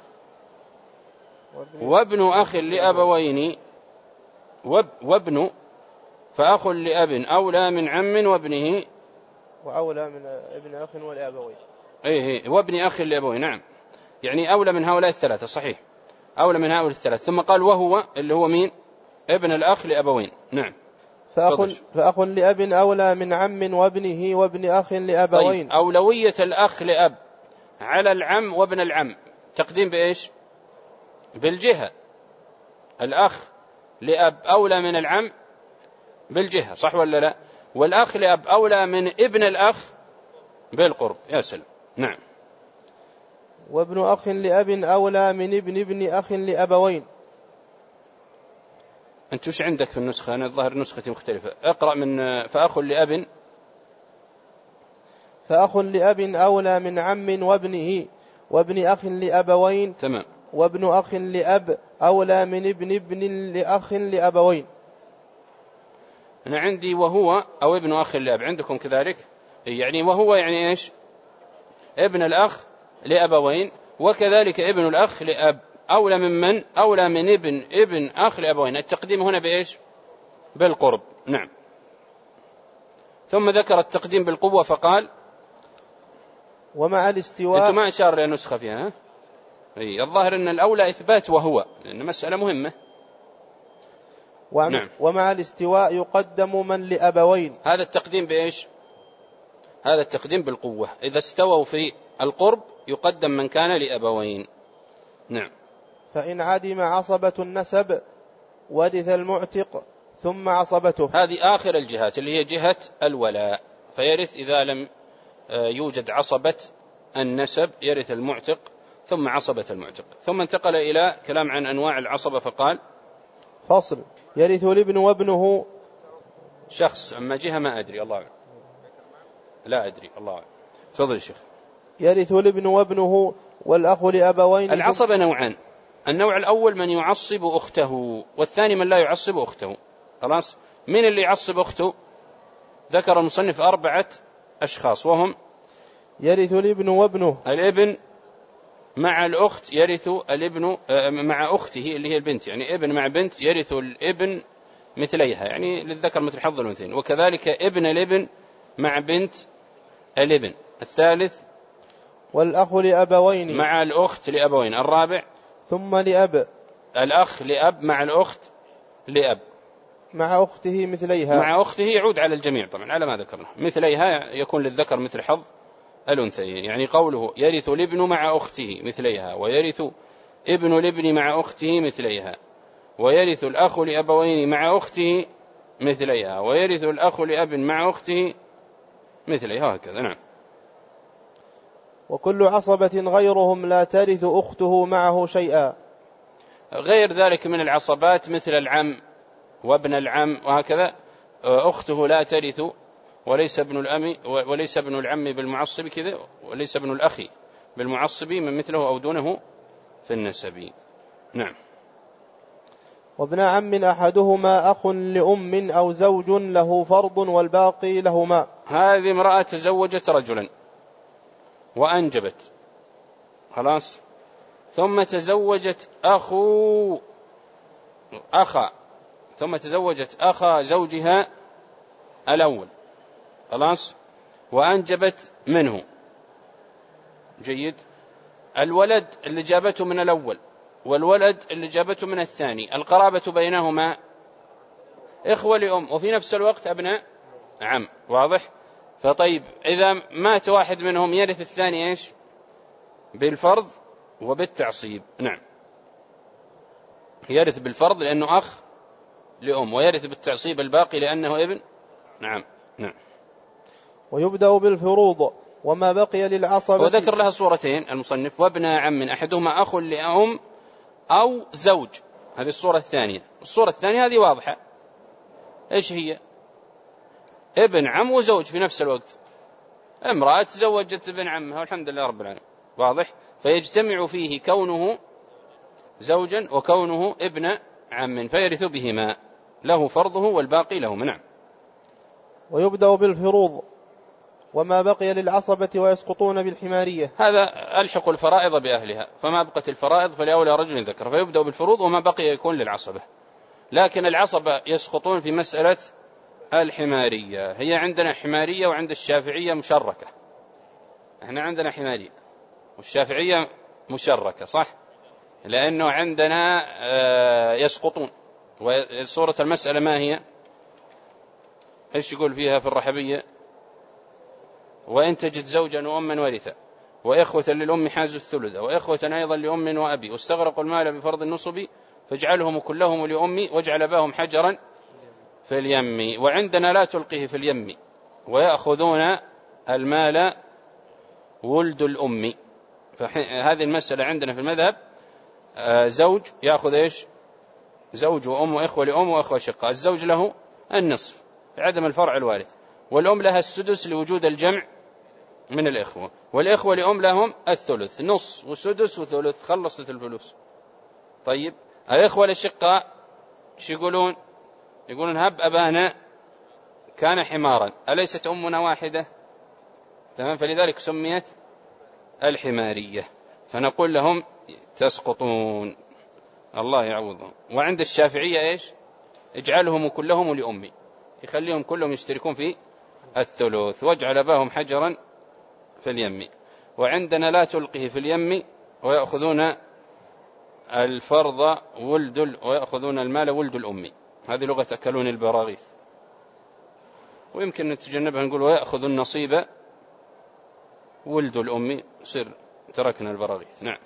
وابن أخ لأبوين وابن فأخ لأب أولى من عم وابنه وأولى من ابن أخ ولأبوين. إيه وابن أخ لأبوين. نعم. يعني أولى من هؤلاء الثلاثة، صحيح، أولى من هؤلاء الثلاثة. ثم قال وهو اللي هو مين؟ ابن الأخ لأبوين. نعم. فأخ, فأخ لأب أولى من عم وابنه وابن أخ لأبوين. طيب. أولوية الأخ لأب على العم وابن العم تقديم بإيش؟ بالجهة. الأخ لأب أولى من العم بالجهة، صح ولا لا؟ والأخ لأب أولى من ابن الأخ بالقرب. يا سلام. نعم. وابن أخ لأب أولى من ابن ابن أخ لأبوين. أنت وش عندك في النسخة؟ أنا الظاهر نسختي مختلفة. اقرأ من فأخ لأب فأخ لأب أولى من عم وابنه وابن أخ لأبوين. تمام. وابن أخ لأب أولى من ابن ابن لأخ لأبوين. أنا عندي وهو أو ابن أخ لأب، عندكم كذلك؟ يعني وهو يعني إيش؟ ابن الأخ لأبوين، وكذلك ابن الأخ لأب أولى من من؟ أولى من ابن ابن أخ لأبوين. التقديم هنا بإيش؟ بالقرب. نعم. ثم ذكر التقديم بالقوة فقال ومع الاستواء. أنت ما أشار إلى نسخة فيها. أي الظاهر أن الأولى إثبات وهو، لأن مسألة مهمة. ومع, نعم. ومع الاستواء يقدم من لأبوين. هذا التقديم بإيش؟ هذا التقديم بالقوة. إذا استووا في القرب يقدم من كان لأبوين. نعم. فإن عدم عصبة النسب ورث المعتق ثم عصبته. هذه آخر الجهات اللي هي جهة الولاء، فيرث إذا لم يوجد عصبة النسب، يرث المعتق ثم عصبة المعتق. ثم انتقل إلى كلام عن أنواع العصبة فقال فصل. يرث الابن وابنه. شخص أما جهة ما أدري، الله أعلم، لا أدري، الله أعلم. تفضل يا شيخ. يرث الابن وابنه والأخ لأبوين. العصبة نوعان. النوع الأول من يعصب أخته، والثاني من لا يعصب أخته. خلاص. من اللي يعصب أخته؟ ذكر المصنف أربعة أشخاص، وهم يرث الابن وابنه. الابن مع الأخت يرث الابن مع أخته اللي هي البنت، يعني ابن مع بنت يرث الابن مثليها، يعني للذكر مثل حظ الأنثيين. وكذلك ابن الابن مع بنت الابن. الثالث والأخ لأبوين مع الأخت لأبوين. الرابع ثم لأب. الأخ لأب مع الأخت لأب مع أخته مثليها. مع أخته يعود على الجميع طبعا على ما ذكرنا. مثليها يكون للذكر مثل حظ الأنثيين، يعني قوله يرث الابن مع أخته مثليها، ويرث ابن الابن مع أخته مثليها، ويرث الأخ لأبوين مع أخته مثليها، ويرث الأخ لأب مع أخته مثليها، هكذا. نعم. وكل عصبة غيرهم لا ترث أخته معه شيئا. غير ذلك من العصبات مثل العم وابن العم وهكذا، أخته لا ترث، وليس ابن الأم وليس ابن العم بالمعصب كذا، وليس ابن الأخ بالمعصب من مثله أو دونه في النسب. نعم. وابن عم أحدهما أخ لأم أو زوج له فرض والباقي لهما. هذه امرأة تزوجت رجلا وأنجبت خلاص، ثم تزوجت أخو أخا ثم تزوجت أخا زوجها الأول خلاص، وأنجبت منه. جيد. الولد اللي جابته من الأول والولد اللي جابته من الثاني، القرابة بينهما إخوة لأم وفي نفس الوقت أبناء عم، واضح؟ فطيب إذا مات واحد منهم يرث الثاني إيش؟ بالفرض وبالتعصيب. نعم. يرث بالفرض لأنه أخ لأم، ويرث بالتعصيب الباقي لأنه ابن. نعم. نعم. ويبدأ بالفروض وما بقي للعصبة. وذكر لها صورتين المصنف: وابن عم أحدهما أخ لأم أو زوج. هذه الصورة الثانية. الصورة الثانية هذه واضحة، إيش هي؟ ابن عم وزوج في نفس الوقت، امرأة تزوجت ابن عمها والحمد لله رب العالمين، واضح؟ فيجتمع فيه كونه زوجا وكونه ابن عم، فيرث بهما، له فرضه والباقي له. نعم. ويبدأ بالفروض وما بقي للعصبة ويسقطون بالحمارية. هذا ألحق الفرائض بأهلها، فما بقت الفرائض فلأولى رجل ذكر، فيبدأ بالفروض وما بقي يكون للعصبة. لكن العصبة يسقطون في مسألة الحمارية. هي عندنا حمارية وعند الشافعية مشركة. احنا عندنا حمارية والشافعية مشركة، صح؟ لأنه عندنا يسقطون. وصورة المسألة ما هي؟ ايش يقول فيها في الرحبية؟ وإن تجد زوجا وأما ورثا وإخوة للأم حازوا الثلث وإخوة أيضا لأم وأبي واستغرقوا المال بفرض النصب فاجعلهم كلهم لأمي واجعل أباهم حجرا في اليم. وعندنا لا تلقيه في اليم ويأخذون المال ولد الأم. فهذه المسألة عندنا في المذهب زوج يأخذ إيش؟ زوج وأم وإخوة لأم وإخوة شقة. الزوج له النصف لعدم الفرع الوارث، والأم لها السدس لوجود الجمع من الإخوة، والإخوة لأم لهم الثلث، نص وسدس وثلث، خلصت الفلوس. طيب الإخوة الشقة شو يقولون؟ يقولون هب أبانا كان حمارا أليست أمنا واحدة؟ تمام. فلذلك سميت الحمارية. فنقول لهم تسقطون، الله يعوضهم. وعند الشافعية إيش؟ اجعلهم كلهم لأمي، يخليهم كلهم يشتركون في الثلث واجعل أباهم حجرا في اليم. وعندنا لا تلقه في اليم ويأخذون الفرض ولد ويأخذون المال ولد الأم. هذه لغة أكلون البراغيث، ويمكن نتجنبها نقول ويأخذ النصيب ولد الأم، صير تركنا البراغيث. نعم.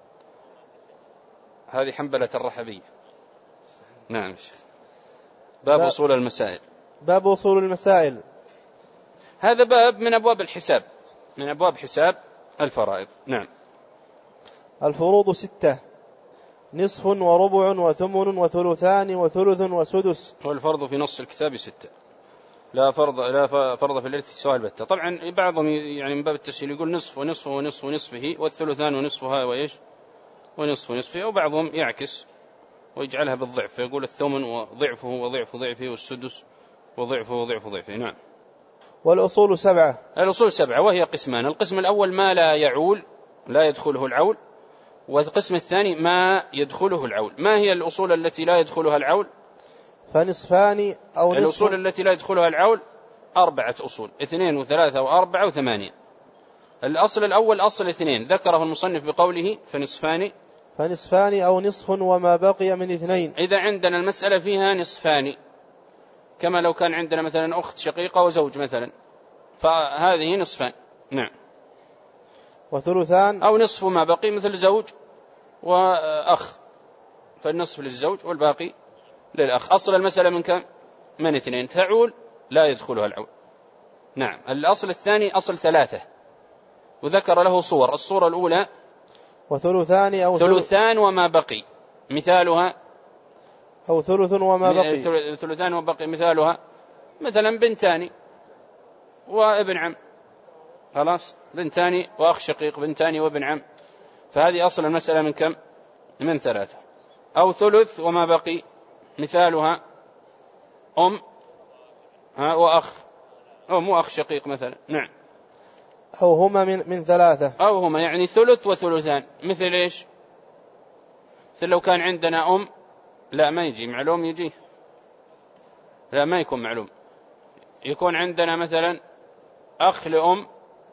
هذه حنبلة الرحبية. نعم. باب أصول المسائل. باب أصول المسائل. هذا باب من أبواب الحساب، من أبواب حساب الفرائض. نعم. الفروض ستة: نصف وربع وثمن وثلثان وثلث وسدس. والفرض في نص الكتاب ستة، لا فرض لا فرض في الإرث سواء البتة. طبعا بعضهم يعني من باب التسهيل يقول نصف ونصف ونصف ونصفه، والثلثان ونصفها وإيش ونصف ونصفه، وبعضهم يعكس ويجعلها بالضعف، فيقول الثمن وضعفه وضعف ضعفه، والسدس وضعفه وضعف ضعفه. نعم. والأصول سبعة. الأصول سبعة وهي قسمان: القسم الأول ما لا يعول لا يدخله العول، والقسم الثاني ما يدخله العول. ما هي الأصول التي لا يدخلها العول؟ فنصفان أو نصف. الأصول التي لا يدخلها العول أربعة أصول: اثنين وثلاثة وأربعة وثمانية. الأصل الأول أصل اثنين ذكره المصنف بقوله فنصفان فنصفان أو نصف وما بقي من اثنين. إذا عندنا المسألة فيها نصفان، كما لو كان عندنا مثلا أخت شقيقة وزوج مثلا، فهذه نصفان. نعم. وثلثان أو نصف ما بقي مثل زوج وأخ، فالنصف للزوج والباقي للأخ. أصل المسألة من كم؟ من اثنين تعول لا يدخلها العول. نعم. الأصل الثاني أصل ثلاثة وذكر له صور. الصورة الأولى وثلثان أو ثلثان وما بقي مثالها أو ثلث وما بقي ثلثان وبقي مثالها مثلا بنتان وابن عم، خلاص بنتان وأخ شقيق، بنتان وابن عم، فهذه أصل المسألة من كم؟ من ثلاثة. أو ثلث وما بقي مثالها أم وأخ، أم وأخ شقيق مثلا. نعم. أو هما من, من ثلاثة، أو هما يعني ثلث وثلثان. مثل إيش؟ مثل لو كان عندنا أم، لا ما يجي معلوم، يجي لا ما يكون معلوم. يكون عندنا مثلا أخ لأم،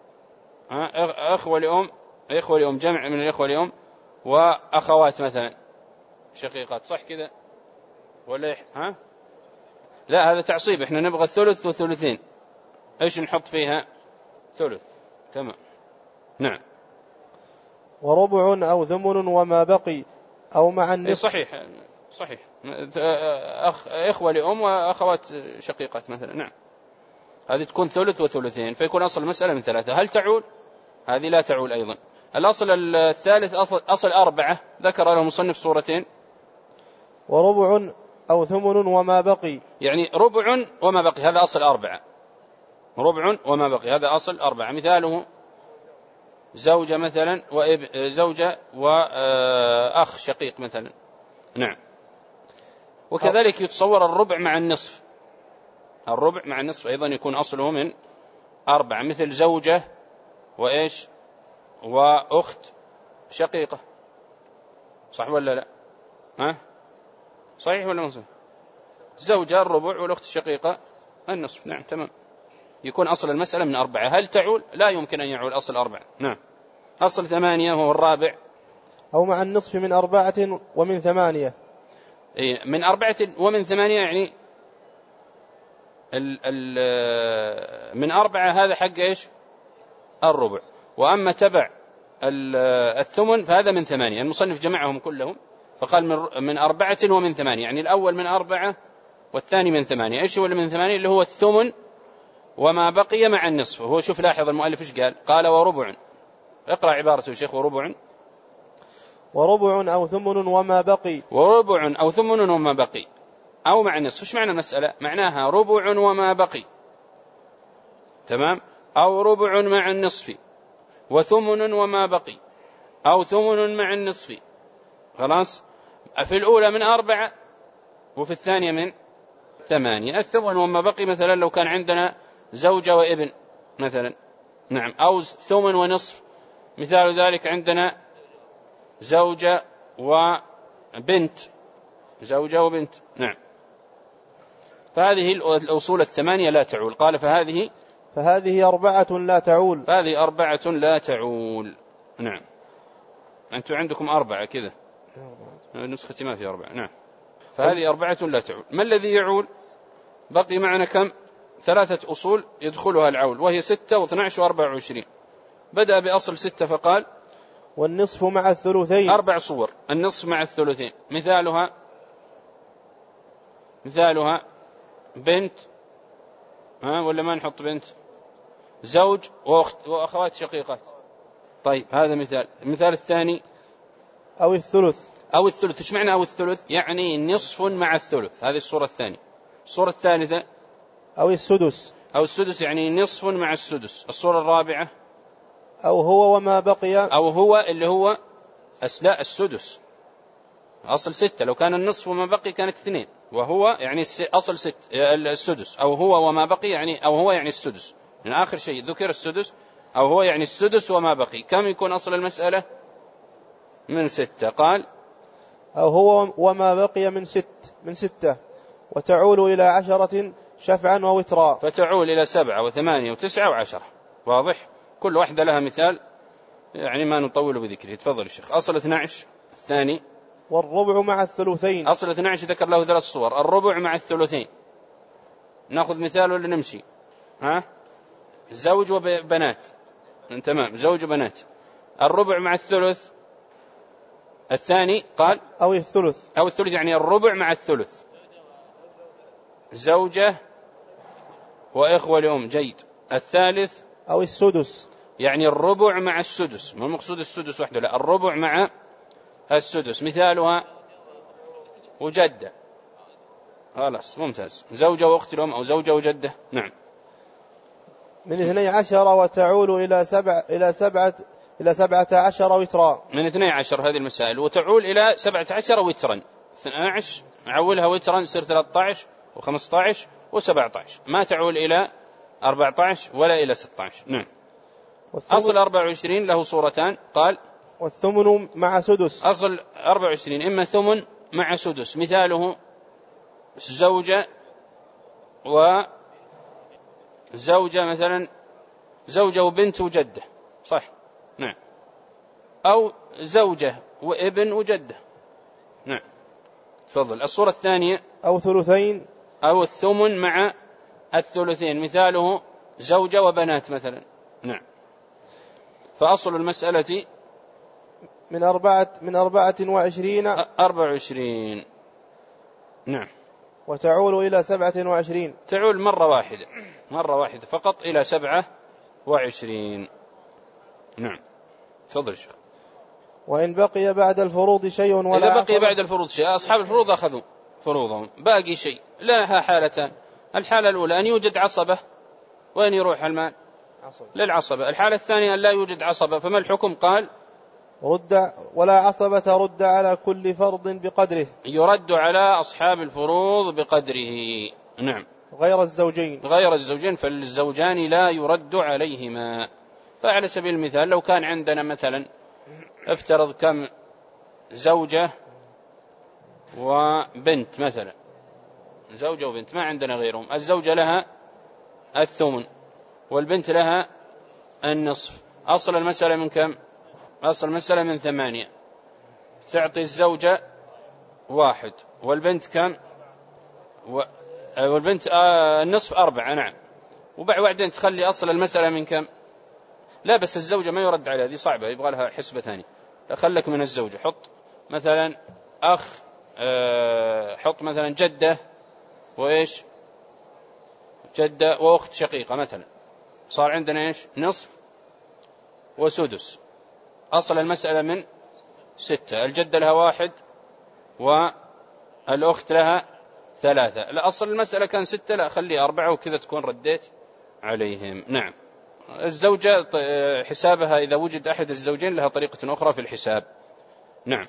أخوة لأم، إخوة لأم، جمع من الإخوة لأم، وأخوات مثلا شقيقات، صح كذا ولا ها؟ لا هذا تعصيب، احنا نبغى الثلث وثلثين، ايش نحط فيها؟ ثلث. تمام. نعم. وربع أو ثمن وما بقي أو مع النصف. صحيح صحيح. أخ إخوة لأم وأخوات شقيقات مثلا. نعم. هذه تكون ثلث وثلثين، فيكون أصل المسألة من ثلاثة. هل تعول؟ هذه لا تعول أيضا. الأصل الثالث أصل, أصل أربعة ذكر له مصنف صورتين. وربع أو ثمن وما بقي، يعني ربع وما بقي هذا أصل أربعة. ربع وما بقي هذا أصل أربعة. مثاله زوجة مثلا وإب... زوجة وأخ شقيق مثلا. نعم. وكذلك يتصور الربع مع النصف. الربع مع النصف أيضا يكون أصله من أربعة، مثل زوجة وإيش وأخت شقيقة، صح ولا لا؟ ها؟ صحيح ولا مصحيح؟ زوجة الربع والأخت الشقيقة النصف. نعم تمام. يكون أصل المسألة من أربعة. هل تعول؟ لا يمكن أن يعول أصل أربعة. نعم. أصل ثمانية وهو الرابع. أو مع النصف من أربعة ومن ثمانية. إيه من أربعة ومن ثمانية، يعني ال ال من أربعة هذا حق إيش؟ الربع. وأما تبع الثمن فهذا من ثمانية. المصنف جمعهم كلهم فقال من من أربعة ومن ثمانية، يعني الأول من أربعة والثاني من ثمانية. إيش هو اللي من ثمانية؟ اللي هو الثمن وما بقي مع النصف. هو شوف لاحظ المؤلف إيش قال؟ قال وربع. اقرأ عبارته الشيخ. وربع وربع أو ثمن وما بقي. وربع أو ثمن وما بقي أو مع النصف. إيش معنى المسألة؟ معناها ربع وما بقي، تمام، أو ربع مع النصف، وثمن وما بقي، أو ثمن مع النصف. خلاص. في الأولى من أربعة وفي الثانية من ثمانية. الثمن وما بقي مثلا لو كان عندنا زوجة وابن مثلا. نعم. أو ثمن ونصف، مثال ذلك عندنا زوجة وبنت، زوجة وبنت. نعم. فهذه الأصول الثمانية لا تعول. قال فهذه فهذه أربعة لا تعول. فهذه أربعة لا تعول. نعم. أنتم عندكم أربعة كذا، نسختي ما في أربعة. نعم. فهذه أربعة لا تعول. ما الذي يعول؟ بقي معنا كم؟ ثلاثة أصول يدخلها العول، وهي ستة واثنى عشر وأربعة وعشرين. بدأ بأصل ستة فقال والنصف مع الثلثين. أربع صور. النصف مع الثلثين مثالها مثالها بنت، ها ولا ما نحط بنت؟ زوج وأخت وأخوات شقيقات. طيب هذا مثال. المثال الثاني أو الثلث. أو الثلث. إيش معنى أو الثلث؟ يعني نصف مع الثلث. هذه الصورة الثانية. الصورة الثالثة أو السدس. أو السدس يعني نصف مع السدس. الصورة الرابعة أو هو وما بقي. أو هو اللي هو أسلاء السدس. أصل ستة، لو كان النصف وما بقي كانت اثنين، وهو يعني أصل ست السدس. أو هو وما بقي يعني أو هو يعني السدس، من آخر شيء ذكر السدس. أو هو يعني السدس وما بقي. كم يكون أصل المسألة؟ من ستة. قال أو هو وما بقي من ست من ستة، وتعول إلى عشرة شفعا ووترا. فتعول إلى سبعة وثمانية وتسعة وعشرة. واضح؟ كل واحدة لها مثال، يعني ما نطول بذكره. تفضل الشيخ. أصل اثني عشر الثاني. والربع مع الثلثين. أصل اثني عشر ذكر له ثلاث صور. الربع مع الثلثين. نأخذ مثال ولا نمشي؟ ها؟ زوج وبنات. تمام. زوج وبنات. الربع مع الثلث الثاني قال أو الثلث. أو الثلث يعني الربع مع الثلث. زوجة وإخوة لأم. جيد. الثالث أو السدس، يعني الربع مع السدس، ما المقصود السدس وحده، لا الربع مع السدس. مثالها وجدة. خلاص ممتاز. زوجة وأخت الأم أو زوجة وجدة. نعم. من اثني عشر وتعول إلى سبع إلى سبعة إلى سبعة عشر وترا. من اثني عشر هذه المسائل، وتعول إلى سبعة عشر وترا. اثني عشر عولها وترا يصير ثلاثة عشر وخمسة عشر وسبعة عشر، ما تعول إلى أربعة عشر ولا إلى ستة عشر. نعم. أصل أربعة وعشرين له صورتان. قال والثمن مع سدس. أصل أربعة وعشرين إما ثمن مع سدس. مثاله زوجة وزوجة، مثلا زوجة وبنت وجدة. صح. نعم. أو زوجة وابن وجدة. نعم. تفضل. الصورة الثانية أو ثلثين أو الثمن مع الثلثين. مثاله زوجة وبنات مثلا. نعم. فأصل المسألة من أربعة من أربعة وعشرين أربعة وعشرين. نعم. وتعول إلى سبعة وعشرين. تعول مرة واحدة، مرة واحدة فقط إلى سبعة وعشرين. نعم. تفضل شيخ. وإن بقي بعد الفروض شيء ولا إذا بقي بعد الفروض شيء، أصحاب الفروض أخذوا فروضهم، باقي شيء، لها حالتان. الحالة الأولى أن يوجد عصبة، وين يروح المال؟ عصبة. للعصبة. الحالة الثانية أن لا يوجد عصبة، فما الحكم؟ قال رد ولا عصبة رد على كل فرض بقدره. يرد على أصحاب الفروض بقدره. نعم. غير الزوجين. غير الزوجين، فالزوجان لا يرد عليهما. فعلى سبيل المثال لو كان عندنا مثلا افترض كم زوجة وبنت مثلا، زوجة وبنت ما عندنا غيرهم، الزوجة لها الثمن والبنت لها النصف. أصل المسألة من كم؟ أصل المسألة من ثمانية. تعطي الزوجة واحد والبنت كم؟ و... والبنت آه النصف أربعة. نعم. وبعدين تخلي أصل المسألة من كم؟ لا بس الزوجة ما يرد عليها، هذه صعبة، يبغى لها حسبة ثانية. خلك من الزوجة، حط مثلا أخ، أه حط مثلا جدة وإيش، جدة وأخت شقيقة مثلا، صار عندنا إيش؟ نصف وسدس. أصل المسألة من ستة. الجدة لها واحد والأخت لها ثلاثة. لا أصل المسألة كان ستة، لا خلي أربعة وكذا تكون رديت عليهم. نعم. الزوجة حسابها إذا وجد أحد الزوجين لها طريقة أخرى في الحساب. نعم.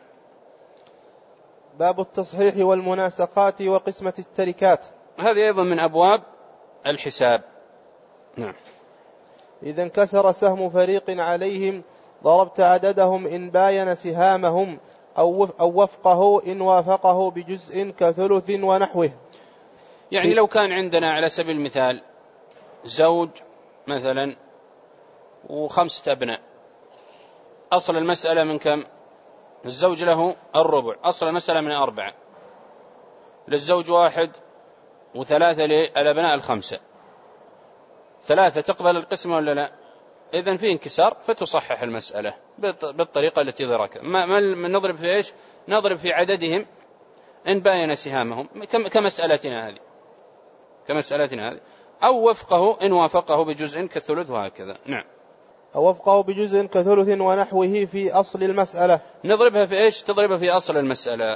باب التصحيح والمناسقات وقسمة التركات. هذه أيضا من أبواب الحساب. نعم. إذا انكسر سهم فريق عليهم ضربت عددهم إن باين سهامهم أو وفقه إن وافقه بجزء كثلث ونحوه. يعني لو كان عندنا على سبيل المثال زوج مثلا وخمسة أبناء، أصل المسألة من كم؟ الزوج له الربع، أصل المسألة من أربعة، للزوج واحد وثلاثة للأبناء الخمسة. ثلاثة تقبل القسمة ولا لا؟ إذن في انكسار فتصحح المسألة بالطريقة التي ذكرت. ما نضرب في إيش؟ نضرب في عددهم إن باين سهامهم كمسألتنا هذه، كمسألتنا هذه، أو وفقه إن وافقه بجزء كالثلث وهكذا. نعم. أو وفقه بجزء كثلث ونحوه في أصل المسألة. نضربها في إيش؟ تضربها في أصل المسألة.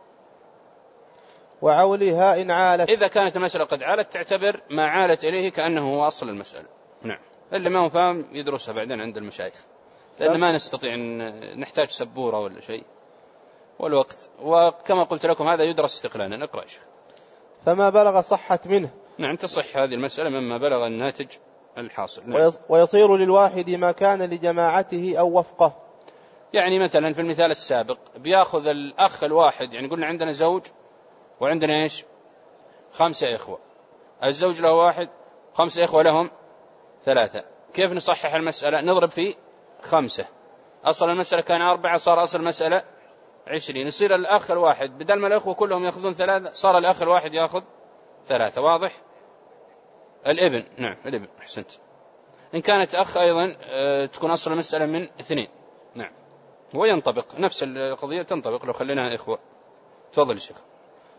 وعولها إن عالت. إذا كانت المسألة قد عالت تعتبر ما عالت إليه كأنه هو أصل المسألة. نعم. اللي ما هو فاهم يدرسها بعدين عند المشايخ، لأن ما نستطيع أن نحتاج سبورة ولا شيء والوقت. وكما قلت لكم هذا يدرس استقلالا. اقرأ شيء. فما بلغ صحت منه. نعم. تصح هذه المسألة مما بلغ الناتج الحاصل. نعم. ويصير للواحد ما كان لجماعته أو وفقه. يعني مثلا في المثال السابق بياخذ الأخ الواحد، يعني قلنا عندنا زوج وعندنا إيش؟ خمسة إخوة. الزوج له واحد، خمسة إخوة لهم ثلاثة. كيف نصحح المسألة؟ نضرب في خمسة. أصل المسألة كان أربعة، صار أصل المسألة عشرين. يصير الأخ الواحد بدل ما الأخوة كلهم يأخذون ثلاثة صار الأخ الواحد يأخذ ثلاثة. واضح؟ الابن. نعم الابن. أحسنت. إن كانت أخ أيضا تكون أصل المسألة من اثنين. نعم. وينطبق نفس القضية تنطبق لو خليناها إخوة. تفضل الشيخ.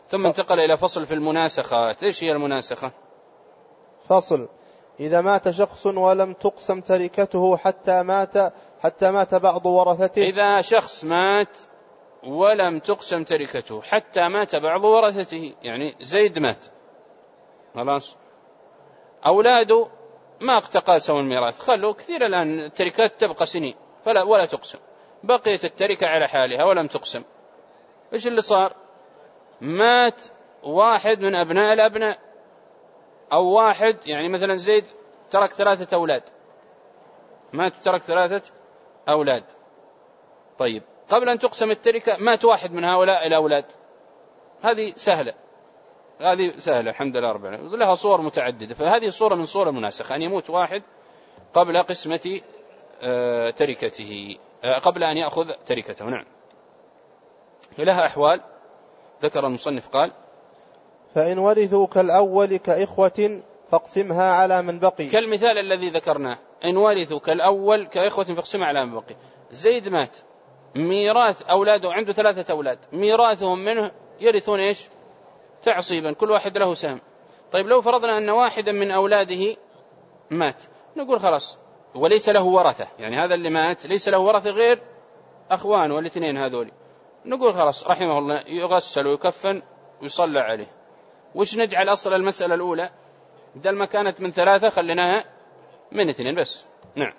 ثم انتقل إلى فصل في المناسخات. إيش هي المناسخة؟ فصل: إذا مات شخص ولم تقسم تركته حتى مات حتى مات بعض ورثته. إذا شخص مات ولم تقسم تركته حتى مات بعض ورثته، يعني زيد مات خلاص، أولاده ما اقتقاسوا الميراث، خلوا كثير الآن التركات تبقى سنين فلا ولا تقسم، بقيت التركة على حالها ولم تقسم. إيش اللي صار؟ مات واحد من أبناء الأبناء، أو واحد يعني مثلا زيد ترك ثلاثة أولاد، مات ترك ثلاثة أولاد. طيب قبل أن تقسم التركة مات واحد من هؤلاء الأولاد، هذه سهلة، هذه سهلة الحمد لله رب العالمين، لها صور متعددة. فهذه صورة من صور المناسخة، أن يموت واحد قبل قسمة تركته، قبل أن يأخذ تركته. نعم. لها أحوال ذكر المصنف قال: فإن ورثوا كالأول كإخوة فاقسمها على من بقي. كالمثال الذي ذكرناه، إن ورثوا كالأول كإخوة فاقسمها على من بقي. زيد مات، ميراث أولاده عنده ثلاثة أولاد، ميراثهم منه يرثون إيش؟ تعصيبا، كل واحد له سهم. طيب لو فرضنا أن واحدا من أولاده مات، نقول خلاص وليس له ورثة، يعني هذا اللي مات ليس له ورثة غير أخوان والاثنين هذولي، نقول خلاص رحمه الله يغسل ويكفن ويصلى عليه. وش نجعل أصل المسألة الأولى؟ بدل ما كانت من ثلاثة خليناها من اثنين بس. نعم.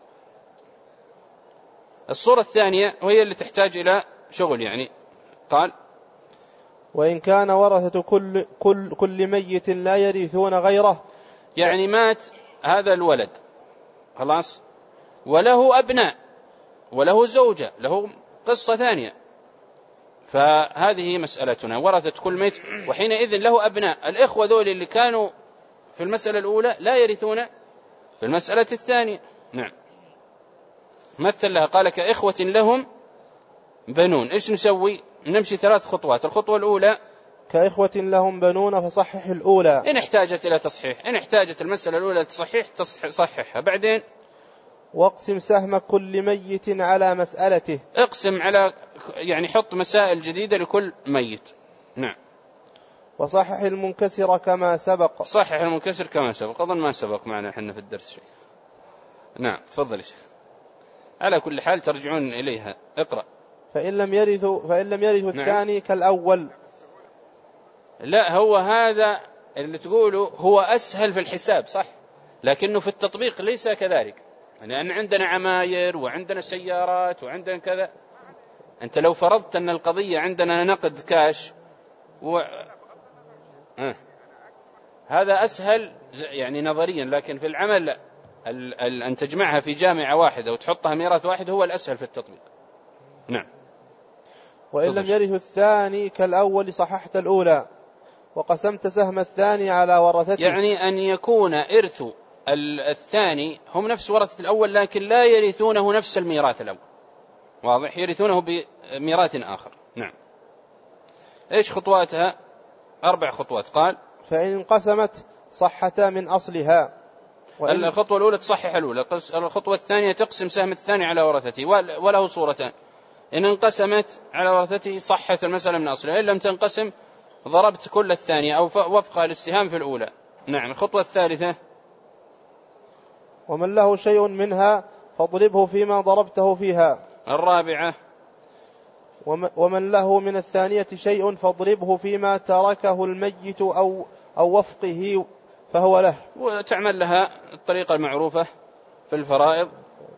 الصورة الثانية وهي اللي تحتاج إلى شغل، يعني قال: وإن كان ورثة كل, كل, كل ميت لا يرثون غيره، يعني مات هذا الولد خلاص وله أبناء وله زوجة، له قصة ثانية، فهذه مسألتنا، ورثة كل ميت، وحينئذ له أبناء. الإخوة ذول اللي كانوا في المسألة الأولى لا يرثون في المسألة الثانية. نعم. مثل لها قال: كإخوة لهم بنون. إيش نسوي؟ نمشي ثلاث خطوات. الخطوة الأولى: كإخوة لهم بنون فصحح الأولى. إن احتاجت إلى تصحيح، إن احتاجت المسألة الأولى تصحيح تصححها. بعدين: واقسم سهم كل ميت على مسألته. اقسم على، يعني حط مسائل جديدة لكل ميت. نعم. وصحح المنكسر كما سبق. صحح المنكسر كما سبق، أظن ما سبق معنا حنا في الدرس شيء. نعم تفضل يا شيخ. على كل حال ترجعون إليها. اقرأ. فإن لم يرثوا فإن لم يرثوا نعم. الثاني كالأول. لا، هو هذا اللي تقوله هو أسهل في الحساب صح، لكنه في التطبيق ليس كذلك، لأن عندنا عماير وعندنا سيارات وعندنا كذا. أنت لو فرضت أن القضية عندنا نقد كاش و... آه. هذا أسهل يعني نظريا، لكن في العمل لا. ال... ال... أن تجمعها في جامعة واحدة وتحطها ميراث واحد هو الأسهل في التطبيق. نعم. وإن لم يرث الثاني كالأول صححت الأولى وقسمت سهم الثاني على ورثته. يعني أن يكون إرث الثاني هم نفس ورثة الأول لكن لا يرثونه نفس الميراث الأول، واضح؟ يرثونه بميراث آخر. نعم. إيش خطواتها؟ أربع خطوات. قال: فإن انقسمت صحتا من أصلها. الخطوة الأولى تصحح الأولى، الخطوة الثانية تقسم سهم الثاني على ورثته، وله صورتان: إن انقسمت على ورثته صحت المسألة من أصلها، إن لم تنقسم ضربت كل الثانية أو وفق السهام في الأولى. نعم. الخطوة الثالثة: ومن له شيء منها فاضربه فيما ضربته فيها. الرابعة: ومن له من الثانية شيء فاضربه فيما تركه الميت أو, أو وفقه فهو له. وتعمل لها الطريقة المعروفة في الفرائض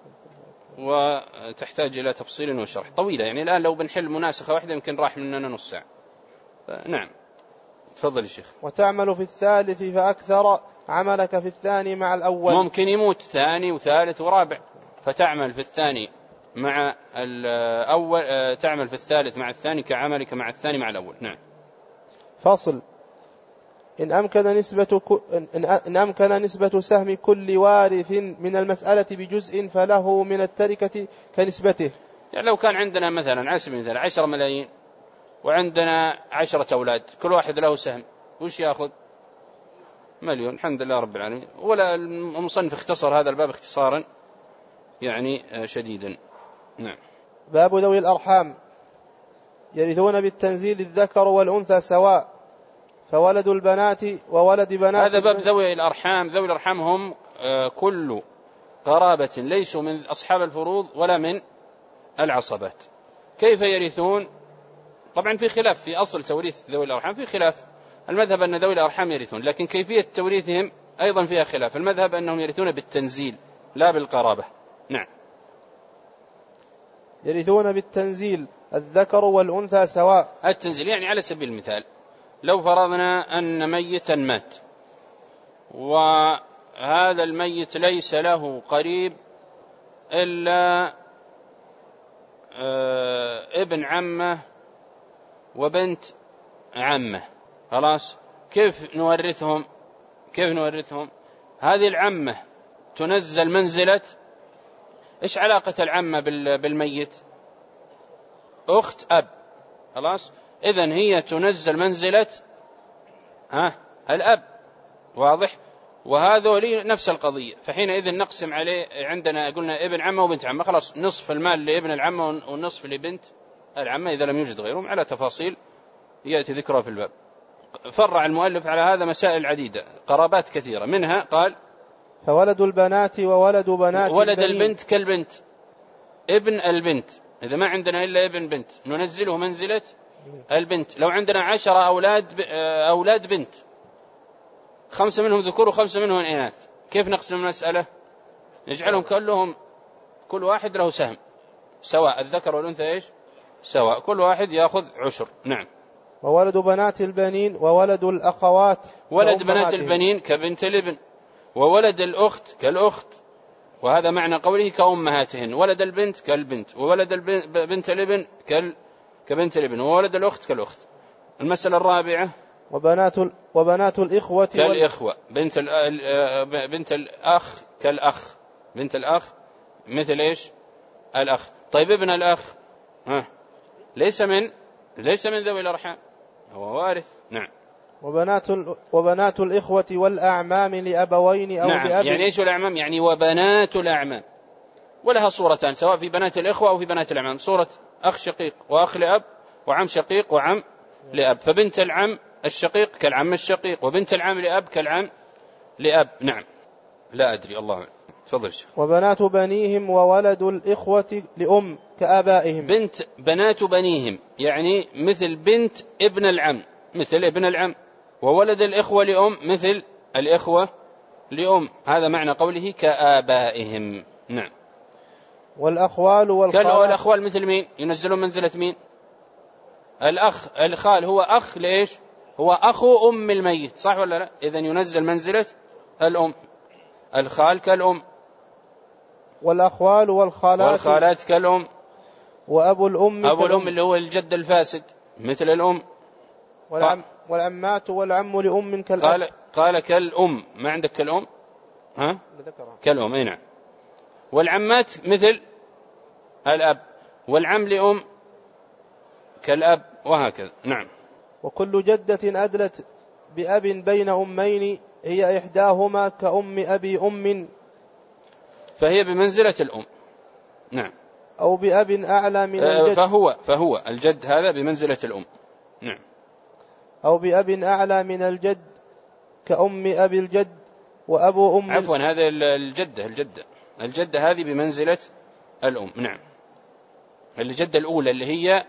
وتحتاج إلى تفصيل وشرح طويلة، يعني الآن لو بنحل مناسخة واحدة يمكن راح مننا نص ساعة. نعم تفضل يا شيخ. وتعمل في الثالث فأكثر عملك في الثاني مع الأول. ممكن يموت ثاني وثالث ورابع فتعمل في الثاني مع الأول، تعمل في الثالث مع الثاني كعملك مع الثاني مع الأول. نعم. فصل: إن أمكن نسبة إن أمكن نسبة سهم كل وارث من المسألة بجزء فله من التركة كنسبته. يعني لو كان عندنا مثلا على سبيل المثال عشرة ملايين وعندنا عشرة أولاد كل واحد له سهم، وش يأخذ؟ مليون. الحمد لله رب العالمين. ولا المصنف اختصر هذا الباب اختصارا يعني شديدا. نعم. باب ذوي الأرحام. يرثون بالتنزيل الذكر والأنثى سواء، فولد البنات وولد بنات. هذا باب ذوي الأرحام. ذوي الأرحام هم كل قرابة ليسوا من أصحاب الفروض ولا من العصبات. كيف يرثون؟ طبعا في خلاف في أصل توريث ذوي الأرحام، في خلاف. المذهب أن ذوي الأرحام يرثون، لكن كيفية توريثهم أيضا فيها خلاف. المذهب أنهم يرثون بالتنزيل لا بالقرابة. نعم. يرثون بالتنزيل الذكر والأنثى سواء. التنزيل يعني على سبيل المثال لو فرضنا أن ميتا مات وهذا الميت ليس له قريب إلا ابن عمه وبنت عمه، خلاص كيف نورثهم؟ كيف نورثهم؟ هذه العمة تنزل منزلة، إيش علاقة العمة بالميت؟ أخت أب، خلاص إذن هي تنزل منزلة ها الأب، واضح؟ وهذول نفس القضية. فحينئذ نقسم عليه، عندنا قلنا ابن عمه وبنت عمه، خلاص نصف المال لابن العمه والنصف لبنت العمه إذا لم يوجد غيرهم، على تفاصيل يأتي ذكرها في الباب. فرع المؤلف على هذا مسائل عديدة، قرابات كثيرة، منها قال فولد البنات وولد بنات ولد البنين. البنت كالبنت، ابن البنت إذا ما عندنا إلا ابن بنت ننزله منزلة البنت. لو عندنا عشرة أولاد أولاد بنت، خمسة منهم ذكور وخمسة منهم إناث، كيف نقسم المسألة؟ نجعلهم كلهم كل واحد له سهم سواء، الذكر والأنثى إيش سواء، كل واحد يأخذ عشر. نعم. وولد بنات البنين وولد الأخوات. ولد بنات البنين كبنت الابن، وولد الأخت كالأخت، وهذا معنى قوله كأمهاتهن. ولد البنت كالبنت، وولد بنت الابن كبنت الابن، وولد الأخت كالأخت. المسألة الرابعة وبنات وبنات الإخوة كالإخوة، بنت بنت الأخ كالأخ، بنت الأخ مثل إيش الأخ. طيب ابن الأخ ها ليس من ليس من ذوي الأرحام، هو وارث. نعم. وبنات وبنات الإخوة والأعمام لأبوين أو نعم. لأب. يعني إيش الأعمام؟ يعني وبنات الأعمام، ولها صورتان سواء في بنات الإخوة أو في بنات الأعمام، صورة أخ شقيق وأخ لأب وعم شقيق وعم لأب. فبنت العم الشقيق كالعم الشقيق، وبنت العم لأب كالعم لأب. نعم. لا أدري، الله تفضل شيخ. وبنات بنيهم وولد الإخوة لأم كآبائهم. بنت بنات بنيهم يعني مثل بنت ابن العم، مثل ابن العم. وولد الإخوة لأم مثل الإخوة لأم، هذا معنى قوله كآبائهم. نعم. والأخوال والخال. والأخوال مثل مين؟ ينزلون منزلة مين؟ الأخ. الخال هو أخ ليش؟ هو أخو أم الميت، صح ولا لا؟ إذن ينزل منزلة الأم. الخال كالأم. والأخوال والخالات. والخالات كالأم. وأبو الأم أبو الأم اللي هو الجد الفاسد مثل الأم. والعم والعمات والعم لأم كالأب. قال قال كالأم، ما عندك كالأم؟ ها؟ كالأم. أي نعم. والعمات مثل الأب، والعم لأم كالأب، وهكذا. نعم. وكل جدة أدلت بأب بين أمين هي إحداهما كأم أبي أم، فهي بمنزلة الأم. نعم. أو بأب أعلى من الجد. فهو فهو الجد هذا بمنزلة الأم. نعم. أو بأب أعلى من الجد كأم أبي الجد وأبو أم. عفوا، هذا الجدة الجدة الجدة هذه بمنزلة الأم. نعم. الجدة الأولى اللي هي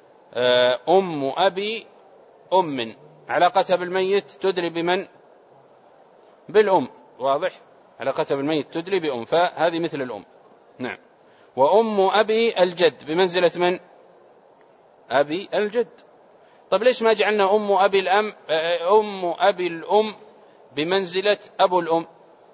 أم أبي أم، علاقتها بالميت تدري بمن؟ بالأم، واضح؟ علاقتها بالميت تدري بأم، فهذه مثل الأم. نعم. وأم أبي الجد بمنزلة من؟ أبي الجد. طب ليش ما جعلنا أم أبي الأم أم أبي الأم بمنزلة أبو الأم؟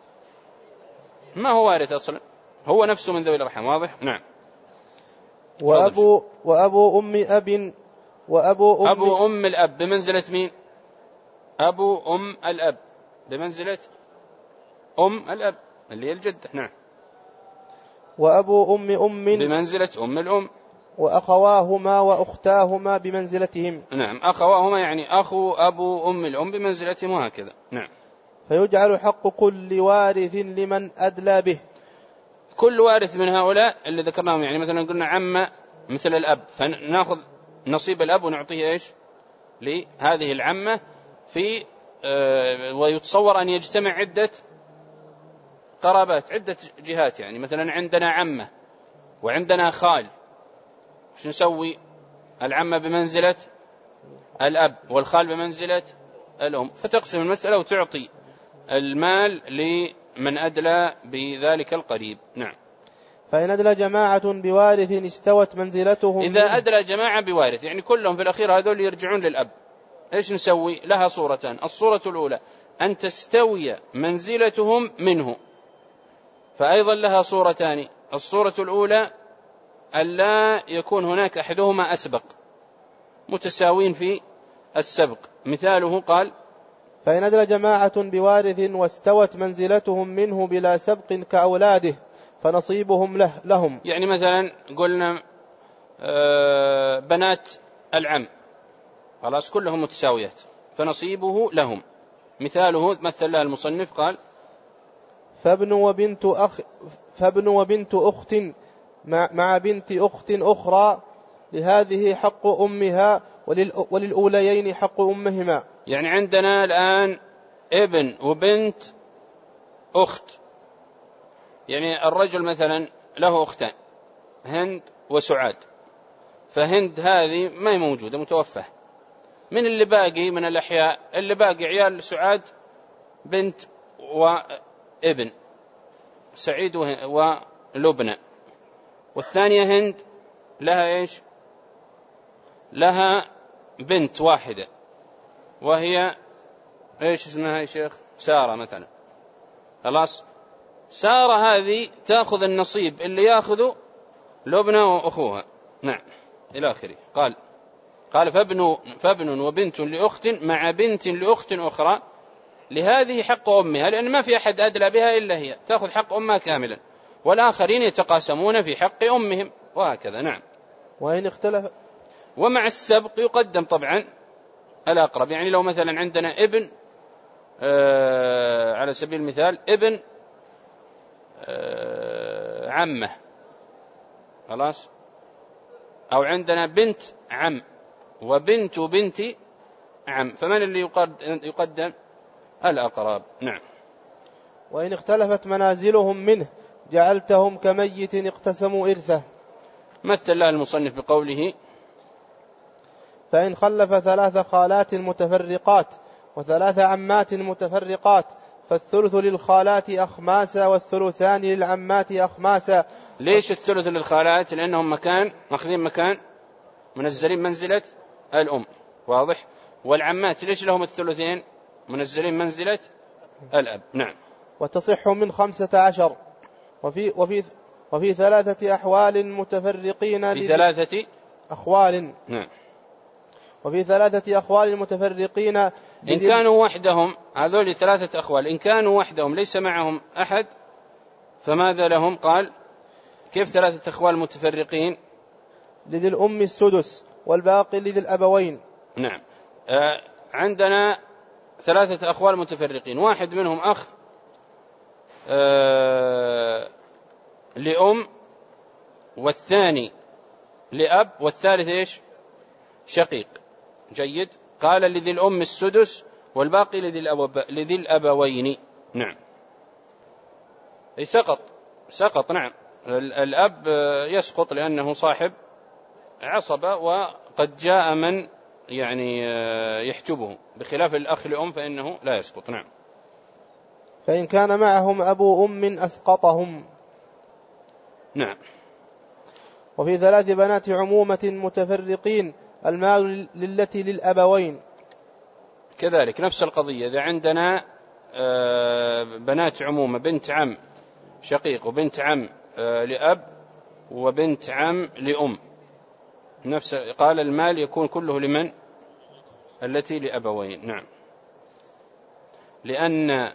ما هو وارث أصلا، هو نفسه من ذوي الأرحام، واضح؟ نعم. وأبو وأبو أم أب وأبو أم أبو أم الأب بمنزلة مين؟ أبو أم الأب بمنزلة أم الأب اللي هي الجدة. نعم. وأبو أم أم بمنزلة أم الأم. وأخواهما وأختاهما بمنزلتهم. نعم. أخواهما يعني أخو أبو أم الأم بمنزلتهم، وهكذا. نعم. فيجعل حق كل وارث لمن أدلى به. كل وارث من هؤلاء اللي ذكرناهم، يعني مثلا قلنا عم مثل الأب، فنأخذ نصيب الأب ونعطيه إيش لهذه العمة في آه ويتصور أن يجتمع عدة قرابات، عدة جهات، يعني مثلا عندنا عمة وعندنا خال، شو نسوي؟ العمة بمنزلة الأب والخال بمنزلة الأم، فتقسم المسألة وتعطي المال لمن أدلى بذلك القريب. نعم. فإن أدلى جماعة بوارث استوت منزلتهم، إذا أدلى جماعة بوارث يعني كلهم في الأخير هذول يرجعون للأب، إيش نسوي؟ لها صورتان. الصورة الأولى أن تستوي منزلتهم منه، فأيضا لها صورتان. الصورة الأولى ألا يكون هناك أحدهما أسبق، متساوين في السبق. مثاله قال: فإن أدلى جماعة بوارث واستوت منزلتهم منه بلا سبق كأولاده فنصيبهم له لهم. يعني مثلا قلنا بنات العم خلاص كلهم متساويات فنصيبه لهم. مثاله مثل له المصنف قال: فابن وبنت أخ فابن وبنت أخت مع, مع بنت أخت أخرى لهذه حق أمها وللأوليين حق أمهما. يعني عندنا الآن ابن وبنت أخت، يعني الرجل مثلا له أختان هند وسعاد، فهند هذه ما هي موجودة متوفى، من اللي باقي من الأحياء؟ اللي باقي عيال سعاد بنت وابن سعيد ولبنى، والثانية هند لها إيش؟ لها بنت واحدة وهي إيش اسمها يا شيخ؟ سارة مثلا. خلاص سارة هذه تأخذ النصيب اللي يأخذه لبنى وأخوها. نعم إلى آخره. قال قال فابن, فابن وبنت لأخت مع بنت لأخت أخرى لهذه حق أمها، لأن ما في أحد أدلى بها إلا هي، تأخذ حق أمها كاملا، والآخرين يتقاسمون في حق أمهم وهكذا. نعم. وإن اختلف ومع السبق يقدم طبعا الأقرب، يعني لو مثلا عندنا ابن آه على سبيل المثال ابن آه عمه خلاص، أو عندنا بنت عم وبنت بنت عم، فمن اللي يقدم؟ الأقرب. نعم. وإن اختلفت منازلهم منه جعلتهم كميت اقتسموا إرثه. مثل له المصنف بقوله: فإن خلف ثلاث خالات متفرقات وثلاث عمات متفرقات فالثلث للخالات أخماسا والثلثان للعمات أخماسا. ليش الثلث للخالات؟ لأنهم مكان ماخذين مكان منزلين منزلة الأم، واضح. والعمات ليش لهم الثلثين؟ منزلين منزلة الأب. نعم. وتصح من خمسة عشر وفي, وفي, وفي ثلاثة أحوال متفرقين في ثلاثة أخوال. نعم. وفي ثلاثة أخوال متفرقين إن كانوا وحدهم، هذول ثلاثة أخوال، إن كانوا وحدهم ليس معهم أحد فماذا لهم؟ قال: كيف ثلاثة أخوال متفرقين؟ لذي الأم السدس والباقي لذي الأبوين. نعم. آه عندنا ثلاثة أخوال متفرقين، واحد منهم أخ آه لأم، والثاني لأب، والثالث إيش؟ شقيق. جيد. قال: لذي الأم السدس والباقي لذي, الأب... لذي الأبوين. نعم. أي سقط سقط. نعم. الأب يسقط لأنه صاحب عصبة، وقد جاء من يعني يحجبه، بخلاف الأخ لأم فإنه لا يسقط. نعم. فإن كان معهم أبو أم أسقطهم. نعم. وفي ثلاث بنات عمومة متفرقين المال للتي للأبوين. كذلك نفس القضية. إذا عندنا بنات عمومة، بنت عم شقيق وبنت عم لأب وبنت عم لأم، نفس قال المال يكون كله لمن؟ التي لأبوين. نعم. لأن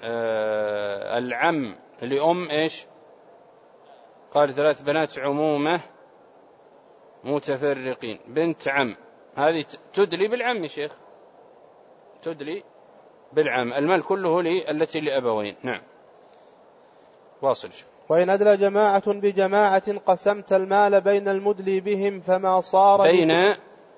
العم لأم إيش؟ قال ثلاث بنات عمومة متفرقين، بنت عم هذه تدلي بالعم يا شيخ، تدلي بالعم، المال كله للتي لأبوين. نعم. واصل. وإن أدلى جماعة بجماعة قسمت المال بين المدلي بهم فما صار بين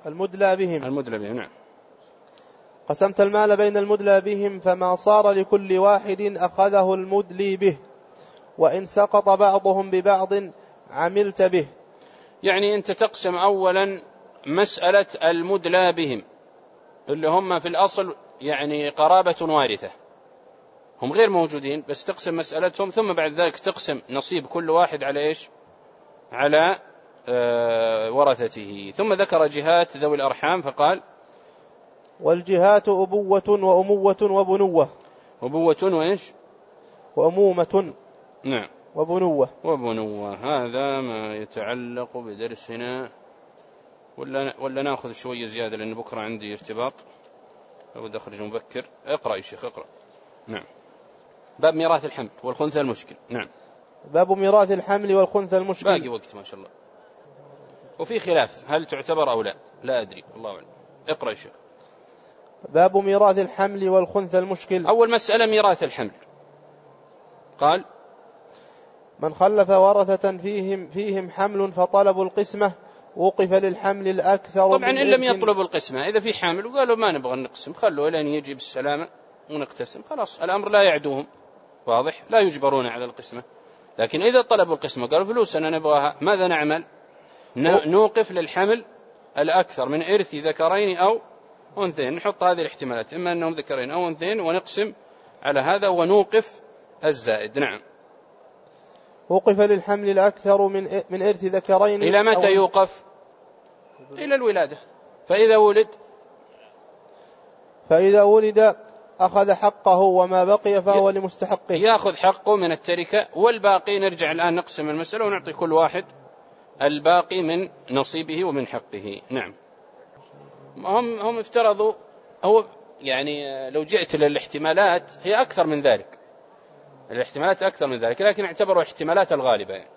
المدلى بهم المدلى بهم نعم. قسمت المال بين المدلى بهم فما صار لكل واحد أخذه المدلي به، وإن سقط بعضهم ببعض عملت به. يعني أنت تقسم أولا مسألة المدلى بهم اللي هم في الأصل يعني قرابة وارثة، هم غير موجودين، بس تقسم مسألتهم، ثم بعد ذلك تقسم نصيب كل واحد على إيش؟ على آه ورثته. ثم ذكر جهات ذوي الأرحام فقال والجهات أبوة وأموة وبنوة. أبوة وإيش؟ وأمومة نعم وبنوة. وبنوة. هذا ما يتعلق بدرسنا، ولا, ولا نأخذ شوية زيادة لأن بكرة عندي ارتباط أود أخرج مبكر. اقرأ يا شيخ اقرأ. نعم. باب ميراث الحمل والخنثى المشكل. نعم. باب ميراث الحمل والخنثى المشكل. باقي وقت ما شاء الله، وفي خلاف هل تعتبر أو لا، لا أدري الله أعلم. اقرأ يا شيخ. باب ميراث الحمل والخنثى المشكل. أول مسألة ميراث الحمل. قال من خلف ورثة فيهم, فيهم حمل فطلبوا القسمة وقف للحمل الأكثر. طبعا إن لم يطلبوا القسمة، إذا في حامل وقالوا ما نبغى نقسم خلوا لين يجي بالسلامة ونقتسم، خلاص الأمر لا يعدوهم، واضح، لا يجبرون على القسمة. لكن إذا طلبوا القسمة قالوا فلوس أنا نبغاها، ماذا نعمل؟ نوقف للحمل الأكثر من إرث ذكرين أو أنثيين، نحط هذه الاحتمالات إما أنهم ذكرين أو أنثيين ونقسم على هذا ونوقف الزائد. نعم. وقف للحمل الأكثر من من إرث ذكرين. إلى متى يوقف؟ إلى الولادة. فإذا ولد فإذا ولد أخذ حقه وما بقي فهو لمستحقه. يأخذ حقه من التركة، والباقي نرجع الآن نقسم المسألة ونعطي كل واحد الباقي من نصيبه ومن حقه. نعم. هم هم افترضوا، هو يعني لو جئت للاحتمالات هي أكثر من ذلك، الاحتمالات أكثر من ذلك، لكن اعتبروا احتمالات الغالبة يعني,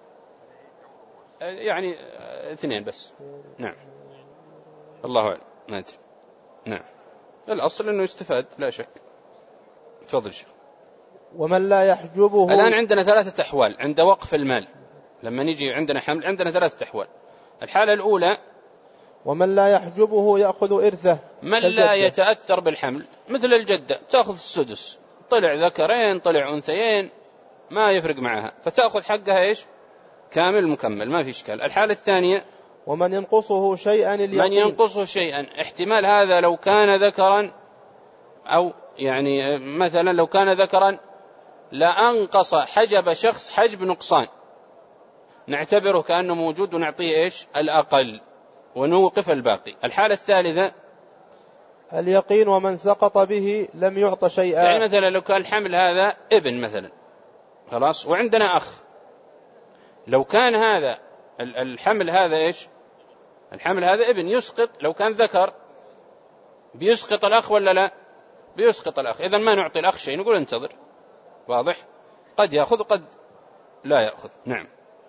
يعني اثنين بس. نعم. الله أعلم ما أدري. نعم. الأصل أنه يستفاد لا شك. تفضل شيخ. ومن لا يحجبه. الآن عندنا ثلاثة أحوال عند وقف المال، لما نيجي عندنا حمل عندنا ثلاثة أحوال. الحالة الأولى ومن لا يحجبه يأخذ إرثه. من لا يتأثر بالحمل مثل الجدة تأخذ السدس، طلع ذكرين طلع أنثيين ما يفرق معها، فتأخذ حقها إيش؟ كامل مكمل ما في إشكال. الحالة الثانية ومن ينقصه شيئا اليقين. من ينقصه شيئا، احتمال هذا لو كان ذكرا، أو يعني مثلا لو كان ذكرا لأنقص حجب شخص حجب نقصان، نعتبره كأنه موجود ونعطيه إيش؟ الأقل ونوقف الباقي. الحالة الثالثة اليقين ومن سقط به لم يعط شيئا. يعني مثلا لو كان الحمل هذا ابن مثلا، خلاص، وعندنا أخ، لو كان هذا الحمل هذا إيش؟ الحمل هذا ابن يسقط، لو كان ذكر بيسقط الأخ ولا لا؟ بيسقط الأخ، إذن ما نعطي الأخ شيء، نقول انتظر، واضح؟ قد يأخذ وقد لا يأخذ. نعم.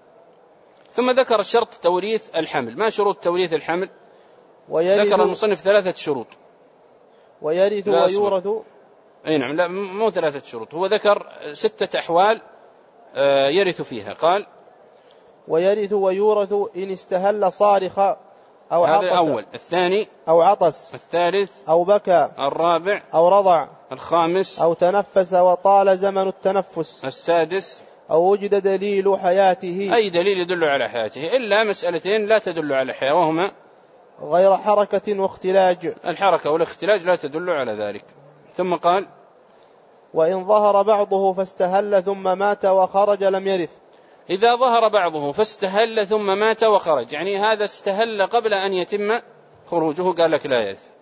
ثم ذكر شرط توريث الحمل. ما شروط توريث الحمل؟ ذكر المصنف ثلاثة شروط. ويرث ويورث. أي نعم، لا مو ثلاثة شروط، هو ذكر ستة أحوال يرث فيها. قال ويرث ويورث إن استهل صارخ أو هذا عطس. الأول. الثاني أو عطس. الثالث أو بكى. الرابع أو رضع. الخامس أو تنفس وطال زمن التنفس. السادس أو وجد دليل حياته. أي دليل يدل على حياته، إلا مسألتين لا تدل على الحياة، وهما غير حركة واختلاج. الحركة والاختلاج لا تدل على ذلك. ثم قال وإن ظهر بعضه فاستهل ثم مات وخرج لم يرث. إذا ظهر بعضه فاستهل ثم مات وخرج، يعني هذا استهل قبل أن يتم خروجه، قال لك لا يرث.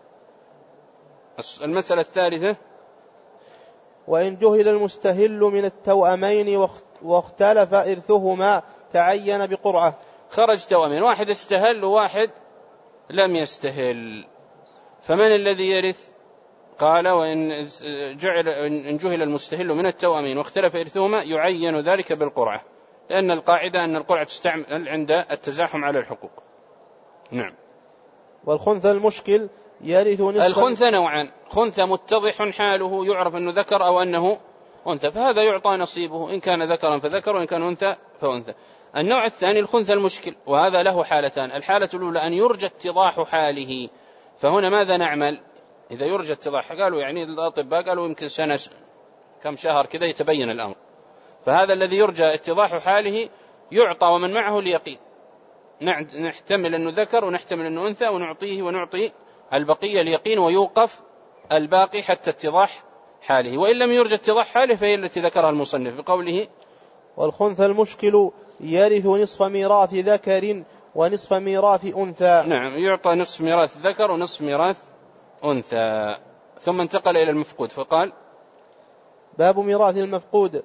المسألة الثالثة وإن جهل المستهل من التوأمين واختلف إرثهما تعين بقرعة. خرج توأمين، واحد استهل وواحد لم يستهل، فمن الذي يرث؟ قال وإن جعل إن جهل المستهل من التوأمين واختلف إرثهما يعين ذلك بالقرعة، لأن القاعدة أن القرعة تستعمل عند التزاحم على الحقوق. نعم. والخنثى المشكل يرث نصف. الخنثى نوعان، خنثى متضح حاله يعرف أنه ذكر أو أنه أنثى، فهذا يعطى نصيبه إن كان ذكرا فذكر وإن كان أنثى فأنثى. النوع الثاني الخنثى المشكل، وهذا له حالتان. الحالة الأولى أن يرجى اتضاح حاله، فهنا ماذا نعمل إذا يرجى اتضاح؟ قالوا يعني الأطباء قالوا يمكن سنة كم شهر كذا يتبين الأمر، فهذا الذي يرجى اتضاح حاله يعطى ومن معه اليقين، نحتمل أنه ذكر ونحتمل أنه أنثى ونعطيه ونعطي البقية اليقين ويوقف الباقي حتى اتضاح حاله. وإن لم يرجى اتضاح حاله فهي التي ذكرها المصنف بقوله والخنثى المشكل يرث نصف ميراث ذكر ونصف ميراث أنثى. نعم، يعطى نصف ميراث ذكر ونصف ميراث أنثى. ثم انتقل إلى المفقود فقال باب ميراث المفقود: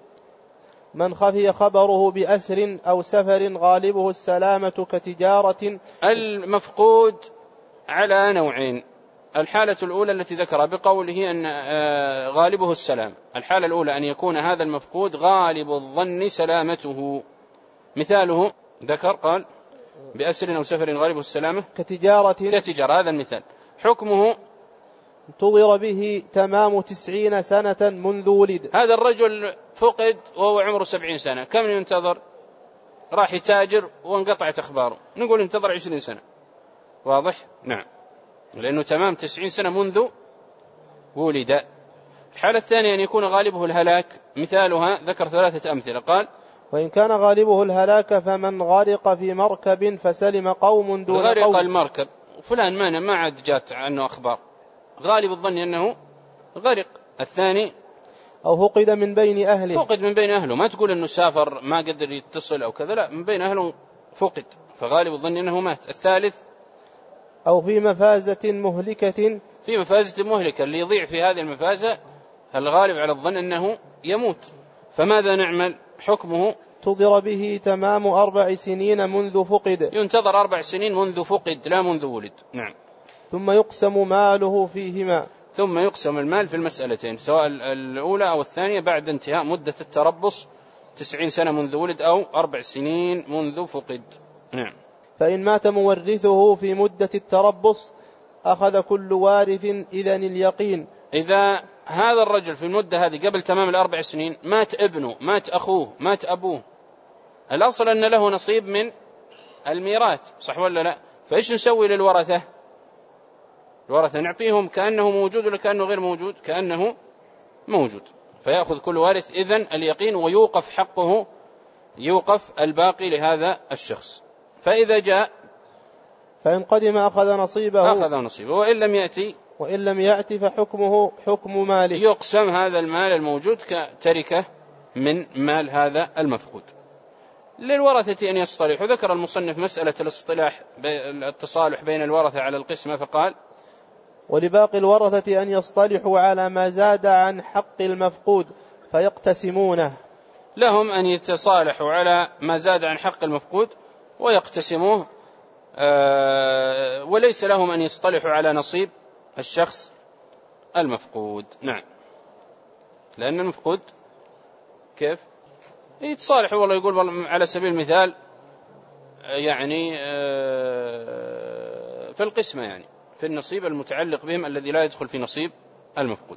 من خفي خبره بأسر أو سفر غالبه السلامة كتجارة. المفقود على نوعين. الحالة الأولى التي ذكرها بقوله أن غالبه السلام، الحالة الأولى أن يكون هذا المفقود غالب الظن سلامته، مثاله ذكر قال بأسر أو سفر غالبه السلامة كتجارة كتجارة، هذا المثال. حكمه انتظر به تمام تسعين سنة منذ ولد. هذا الرجل فقد وهو عمره سبعين سنة، كم ينتظر؟ راح يتاجر وانقطعت أخباره، نقول انتظر عشرين سنة. واضح؟ نعم، لأنه تمام تسعين سنة منذ ولد. الحالة الثانية أن يكون غالبه الهلاك، مثالها ذكر ثلاثة أمثلة قال وإن كان غالبه الهلاك فمن غرق في مركب فسلم قوم دون غرق قوم. المركب فلان مانا ما عاد جات عنه أخبار، غالب الظن أنه غرق. الثاني أو فقد من بين أهله، فقد من بين أهله، ما تقول أنه سافر ما قدر يتصل أو كذا، لا، من بين أهله فقد، فغالب الظن أنه مات. الثالث أو في مفازة مهلكة، في مفازة مهلكة، اللي يضيع في هذه المفازة الغالب على الظن أنه يموت، فماذا نعمل؟ حكمه انتظر به تمام أربع سنين منذ فقد، ينتظر أربع سنين منذ فقد لا منذ ولد. نعم. ثم يقسم ماله فيهما، ثم يقسم المال في المسألتين سواء الأولى أو الثانية بعد انتهاء مدة التربص، تسعين سنة منذ ولد أو أربع سنين منذ فقد. نعم. فإن مات مورثه في مدة التربص أخذ كل وارث إذن اليقين. إذا هذا الرجل في المدة هذه قبل تمام الأربع سنين مات ابنه، مات أخوه، مات أبوه، الأصل أن له نصيب من الميراث، صح ولا لا؟ فإيش نسوي للورثة؟ الورثة نعطيهم كأنه موجود ولا كأنه غير موجود؟ كأنه موجود، فيأخذ كل وارث إذن اليقين ويوقف حقه، يوقف الباقي لهذا الشخص. فإذا جاء فإن قدم أخذ نصيبه أخذ نصيبه، وإن لم يأتي وإن لم يأتي فحكمه حكم ماله، يقسم هذا المال الموجود كتركة من مال هذا المفقود. للورثة أن يصطلحوا. ذكر المصنف مسألة الاصطلاح، التصالح بين الورثة على القسمة، فقال ولباقي الورثة أن يصطلحوا على ما زاد عن حق المفقود فيقتسمونه. لهم أن يتصالحوا على ما زاد عن حق المفقود ويقتسموه، أه وليس لهم أن يصطلحوا على نصيب الشخص المفقود. نعم، لأن المفقود كيف يتصالحوا؟ والله يقول على سبيل المثال يعني أه في القسمة، يعني في النصيب المتعلق بهم الذي لا يدخل في نصيب المفقود.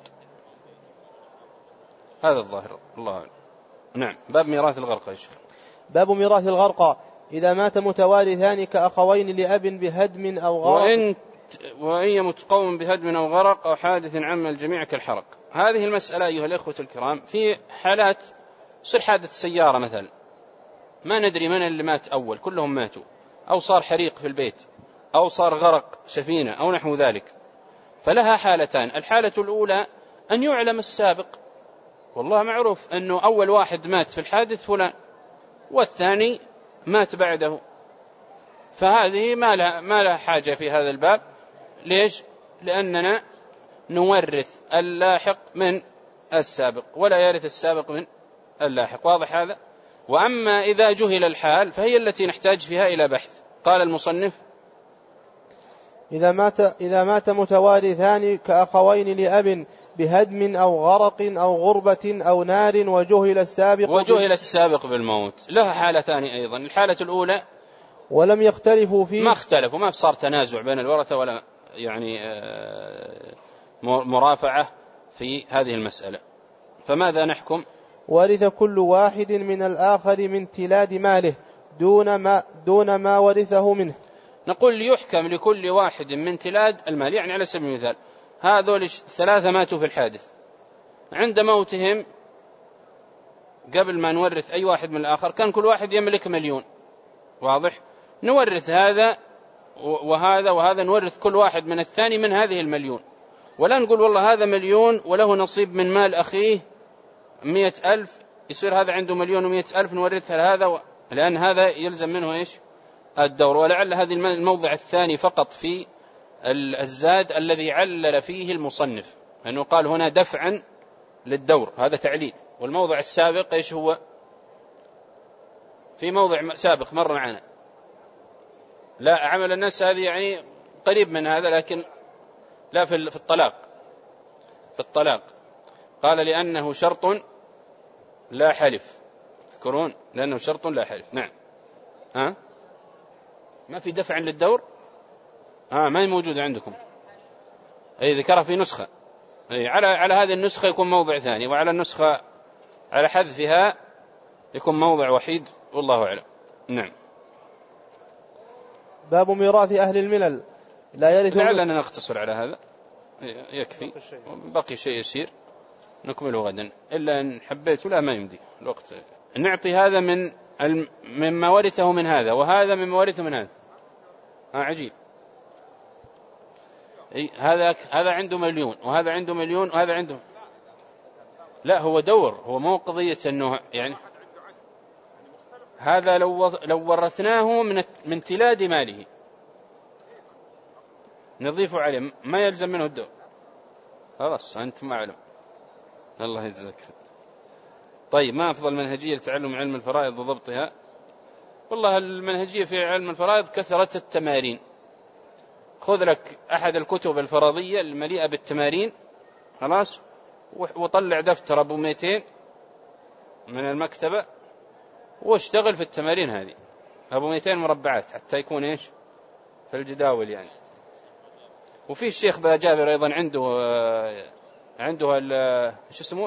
هذا الظاهر، الله أعلم. نعم. باب ميراث الغرقى. باب ميراث الغرقى: إذا مات متوارثان كأخوين لأب بهدم أو غرق، وإن وإن يمت قوم بهدم أو غرق أو حادث عم الجميع كالحرق. هذه المسألة أيها الأخوة الكرام في حالات صار حادث سيارة مثلا، ما ندري من اللي مات أول، كلهم ماتوا، أو صار حريق في البيت، أو صار غرق سفينة أو نحو ذلك، فلها حالتان. الحالة الأولى أن يعلم السابق، والله معروف أنه أول واحد مات في الحادث فلان والثاني مات بعده، فهذه ما لها, ما لها حاجة في هذا الباب. ليش؟ لأننا نورث اللاحق من السابق ولا يرث السابق من اللاحق. واضح هذا؟ وأما إذا جهل الحال فهي التي نحتاج فيها إلى بحث. قال المصنف إذا مات, إذا مات متوارثان كأخوين لأب بهدم أو غرق أو غربة أو نار وجهل السابق وجهل السابق بالموت، لها حالتان أيضا. الحالة الأولى ولم يختلفوا فيه، ما اختلفوا، ما صار تنازع بين الورثة ولا يعني مرافعة في هذه المسألة، فماذا نحكم؟ ورث كل واحد من الآخر من تلاد ماله دون ما, دون ما ورثه منه. نقول يحكم لكل واحد من تلاد المال. يعني على سبيل المثال هذول الثلاثة ماتوا في الحادث، عند موتهم قبل ما نورث أي واحد من الآخر كان كل واحد يملك مليون، واضح؟ نورث هذا وهذا وهذا، نورث كل واحد من الثاني من هذه المليون، ولا نقول والله هذا مليون وله نصيب من مال أخيه مئة ألف، يصير هذا عنده مليون ومئة ألف نورثها لهذا و... لأن هذا يلزم منه إيش؟ الدور. ولعل هذه الموضع الثاني فقط في الزاد الذي علل فيه المصنف، أنه قال هنا دفعا للدور، هذا تعليل. والموضع السابق إيش هو؟ في موضع سابق مر معنا، لا عمل الناس هذه يعني قريب من هذا، لكن لا في الطلاق. في الطلاق قال لأنه شرط لا حلف، تذكرون؟ لأنه شرط لا حلف. نعم. ها ما في دفع للدور؟ ها ما هي موجودة عندكم؟ أي ذكرها في نسخة. أي على على هذه النسخة يكون موضع ثاني، وعلى النسخة على حذفها يكون موضع وحيد، والله أعلم. نعم. باب ميراث أهل الملل لا يرث. لعلنا نختصر على هذا، يكفي، بقي شيء يسير نكمله غدا، إلا أن حبيت ولا ما يمدي الوقت. نعطي هذا من مما ورثه من هذا، وهذا مما ورثه من هذا. آه عجيب. هذا هذا عنده مليون وهذا عنده مليون وهذا عنده، لا هو دور، هو مو قضية أنه يعني هذا لو لو ورثناه من من تلاد ماله نضيف عليه ما يلزم منه الدور. خلاص أنت ما علم. الله يجزاك. طيب ما أفضل منهجية لتعلم علم الفرائض وضبطها؟ والله المنهجية في علم الفرائض كثرة التمارين. خذ لك أحد الكتب الفرضية المليئة بالتمارين، خلاص، وطلع دفتر أبو مئتين من المكتبة واشتغل في التمارين هذه، أبو مئتين مربعات حتى يكون إيش في الجداول يعني. وفي الشيخ جابر أيضا عنده عنده ايش اسمه،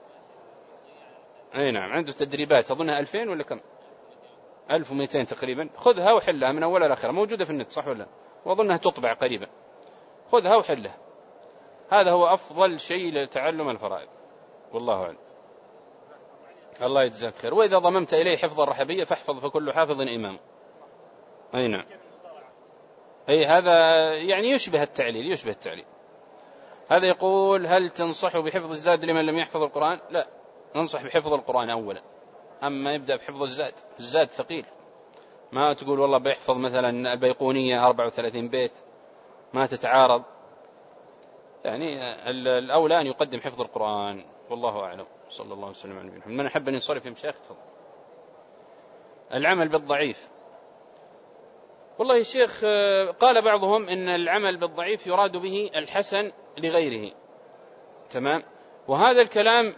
أي نعم عنده تدريبات أظنها ألفين ولا كم، ألف ومئتين تقريبا. خذها وحلها من أولها لآخرها، موجودة في النت صح ولا؟ وأظنها تطبع قريبا. خذها وحلها، هذا هو أفضل شيء لتعلم الفرائض، والله أعلم. الله يجزاك خير. وإذا ضممت إليه حفظ الرحبية فاحفظ فكل حافظ إمام. أي نعم. أي هذا يعني يشبه التعليل، يشبه التعليل. هذا يقول هل تنصح بحفظ الزاد لمن لم يحفظ القرآن؟ لا، ننصح بحفظ القرآن أولا، أما يبدأ بحفظ الزاد. الزاد ثقيل، ما تقول والله بيحفظ مثلا البيقونية أربعة وثلاثين بيت، ما تتعارض. يعني الأولى أن يقدم حفظ القرآن، والله أعلم. صلى الله وسلم على نبينا محمد. من أحب أن ينصرف يا مشايخ تفضل. العمل بالضعيف، والله يا شيخ قال بعضهم إن العمل بالضعيف يراد به الحسن لغيره، تمام، وهذا الكلام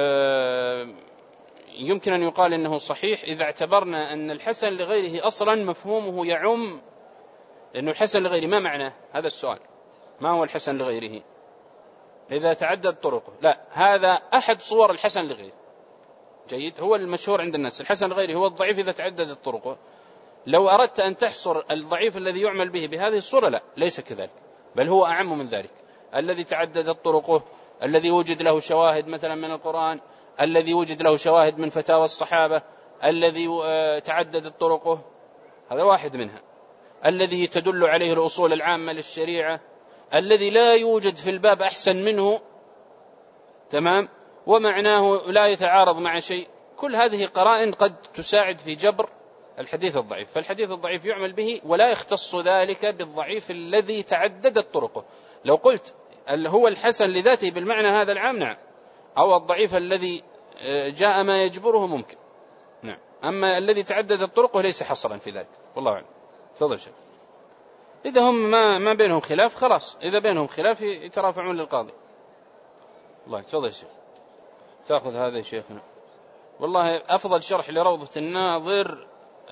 يمكن أن يقال إنه صحيح إذا اعتبرنا أن الحسن لغيره أصلا مفهومه يعم، لأنه الحسن لغيره ما معناه؟ هذا السؤال، ما هو الحسن لغيره إذا تعدد طرقه؟ لا، هذا أحد صور الحسن لغيره. جيد، هو المشهور عند الناس الحسن لغيره هو الضعيف إذا تعددت طرقه. لو أردت أن تحصر الضعيف الذي يعمل به بهذه الصورة، لا، ليس كذلك، بل هو أعم من ذلك. الذي تعددت طرقه، الذي وجد له شواهد مثلا من القرآن، الذي وجد له شواهد من فتاوى الصحابة، الذي تعددت طرقه، هذا واحد منها. الذي تدل عليه الأصول العامة للشريعة، الذي لا يوجد في الباب أحسن منه، تمام، ومعناه لا يتعارض مع شيء. كل هذه قرائن قد تساعد في جبر الحديث الضعيف. فالحديث الضعيف يعمل به، ولا يختص ذلك بالضعيف الذي تعددت طرقه. لو قلت هو الحسن لذاته بالمعنى هذا العام، نعم، أو الضعيف الذي جاء ما يجبره، ممكن، نعم. أما الذي تعددت طرقه ليس حصرا في ذلك، والله أعلم. تفضل شيخ. إذا هم ما ما بينهم خلاف خلاص، إذا بينهم خلاف يترافعون للقاضي. الله. تفضل شيخ. تأخذ هذا يا شيخنا. والله أفضل شرح لروضة الناظر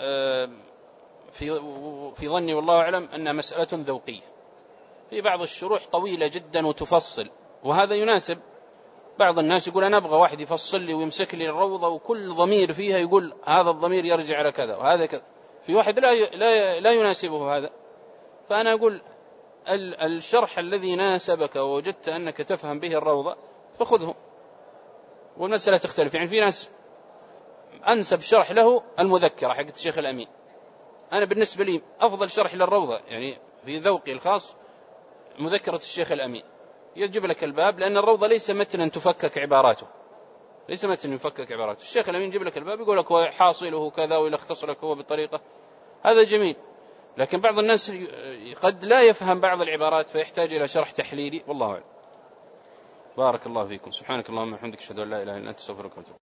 في في ظني والله أعلم أنها مسألة ذوقية. في بعض الشروح طويلة جدا وتفصل، وهذا يناسب بعض الناس يقول أنا أبغى واحد يفصل لي ويمسك لي الروضة وكل ضمير فيها يقول هذا الضمير يرجع على كذا وهذا كذا. في واحد لا لا لا يناسبه هذا. فأنا أقول الشرح الذي ناسبك ووجدت أنك تفهم به الروضة فخذه، والمسألة تختلف. يعني في ناس أنسب شرح له المذكرة حقت الشيخ الأمين. أنا بالنسبة لي أفضل شرح للروضة يعني في ذوقي الخاص مذكرة الشيخ الأمين، يجيب لك الباب، لأن الروضة ليس متنا تفكك عباراته، ليس متنا يفكك عباراته. الشيخ الأمين يجيب لك الباب يقول لك حاصله كذا ويلخص لك هو بالطريقة، هذا جميل. لكن بعض الناس قد لا يفهم بعض العبارات فيحتاج إلى شرح تحليلي، والله أعلم. بارك الله فيكم. سبحانك اللهم وبحمدك أشهد أن لا إله إلا أنت أستغفرك وأتوب إليك.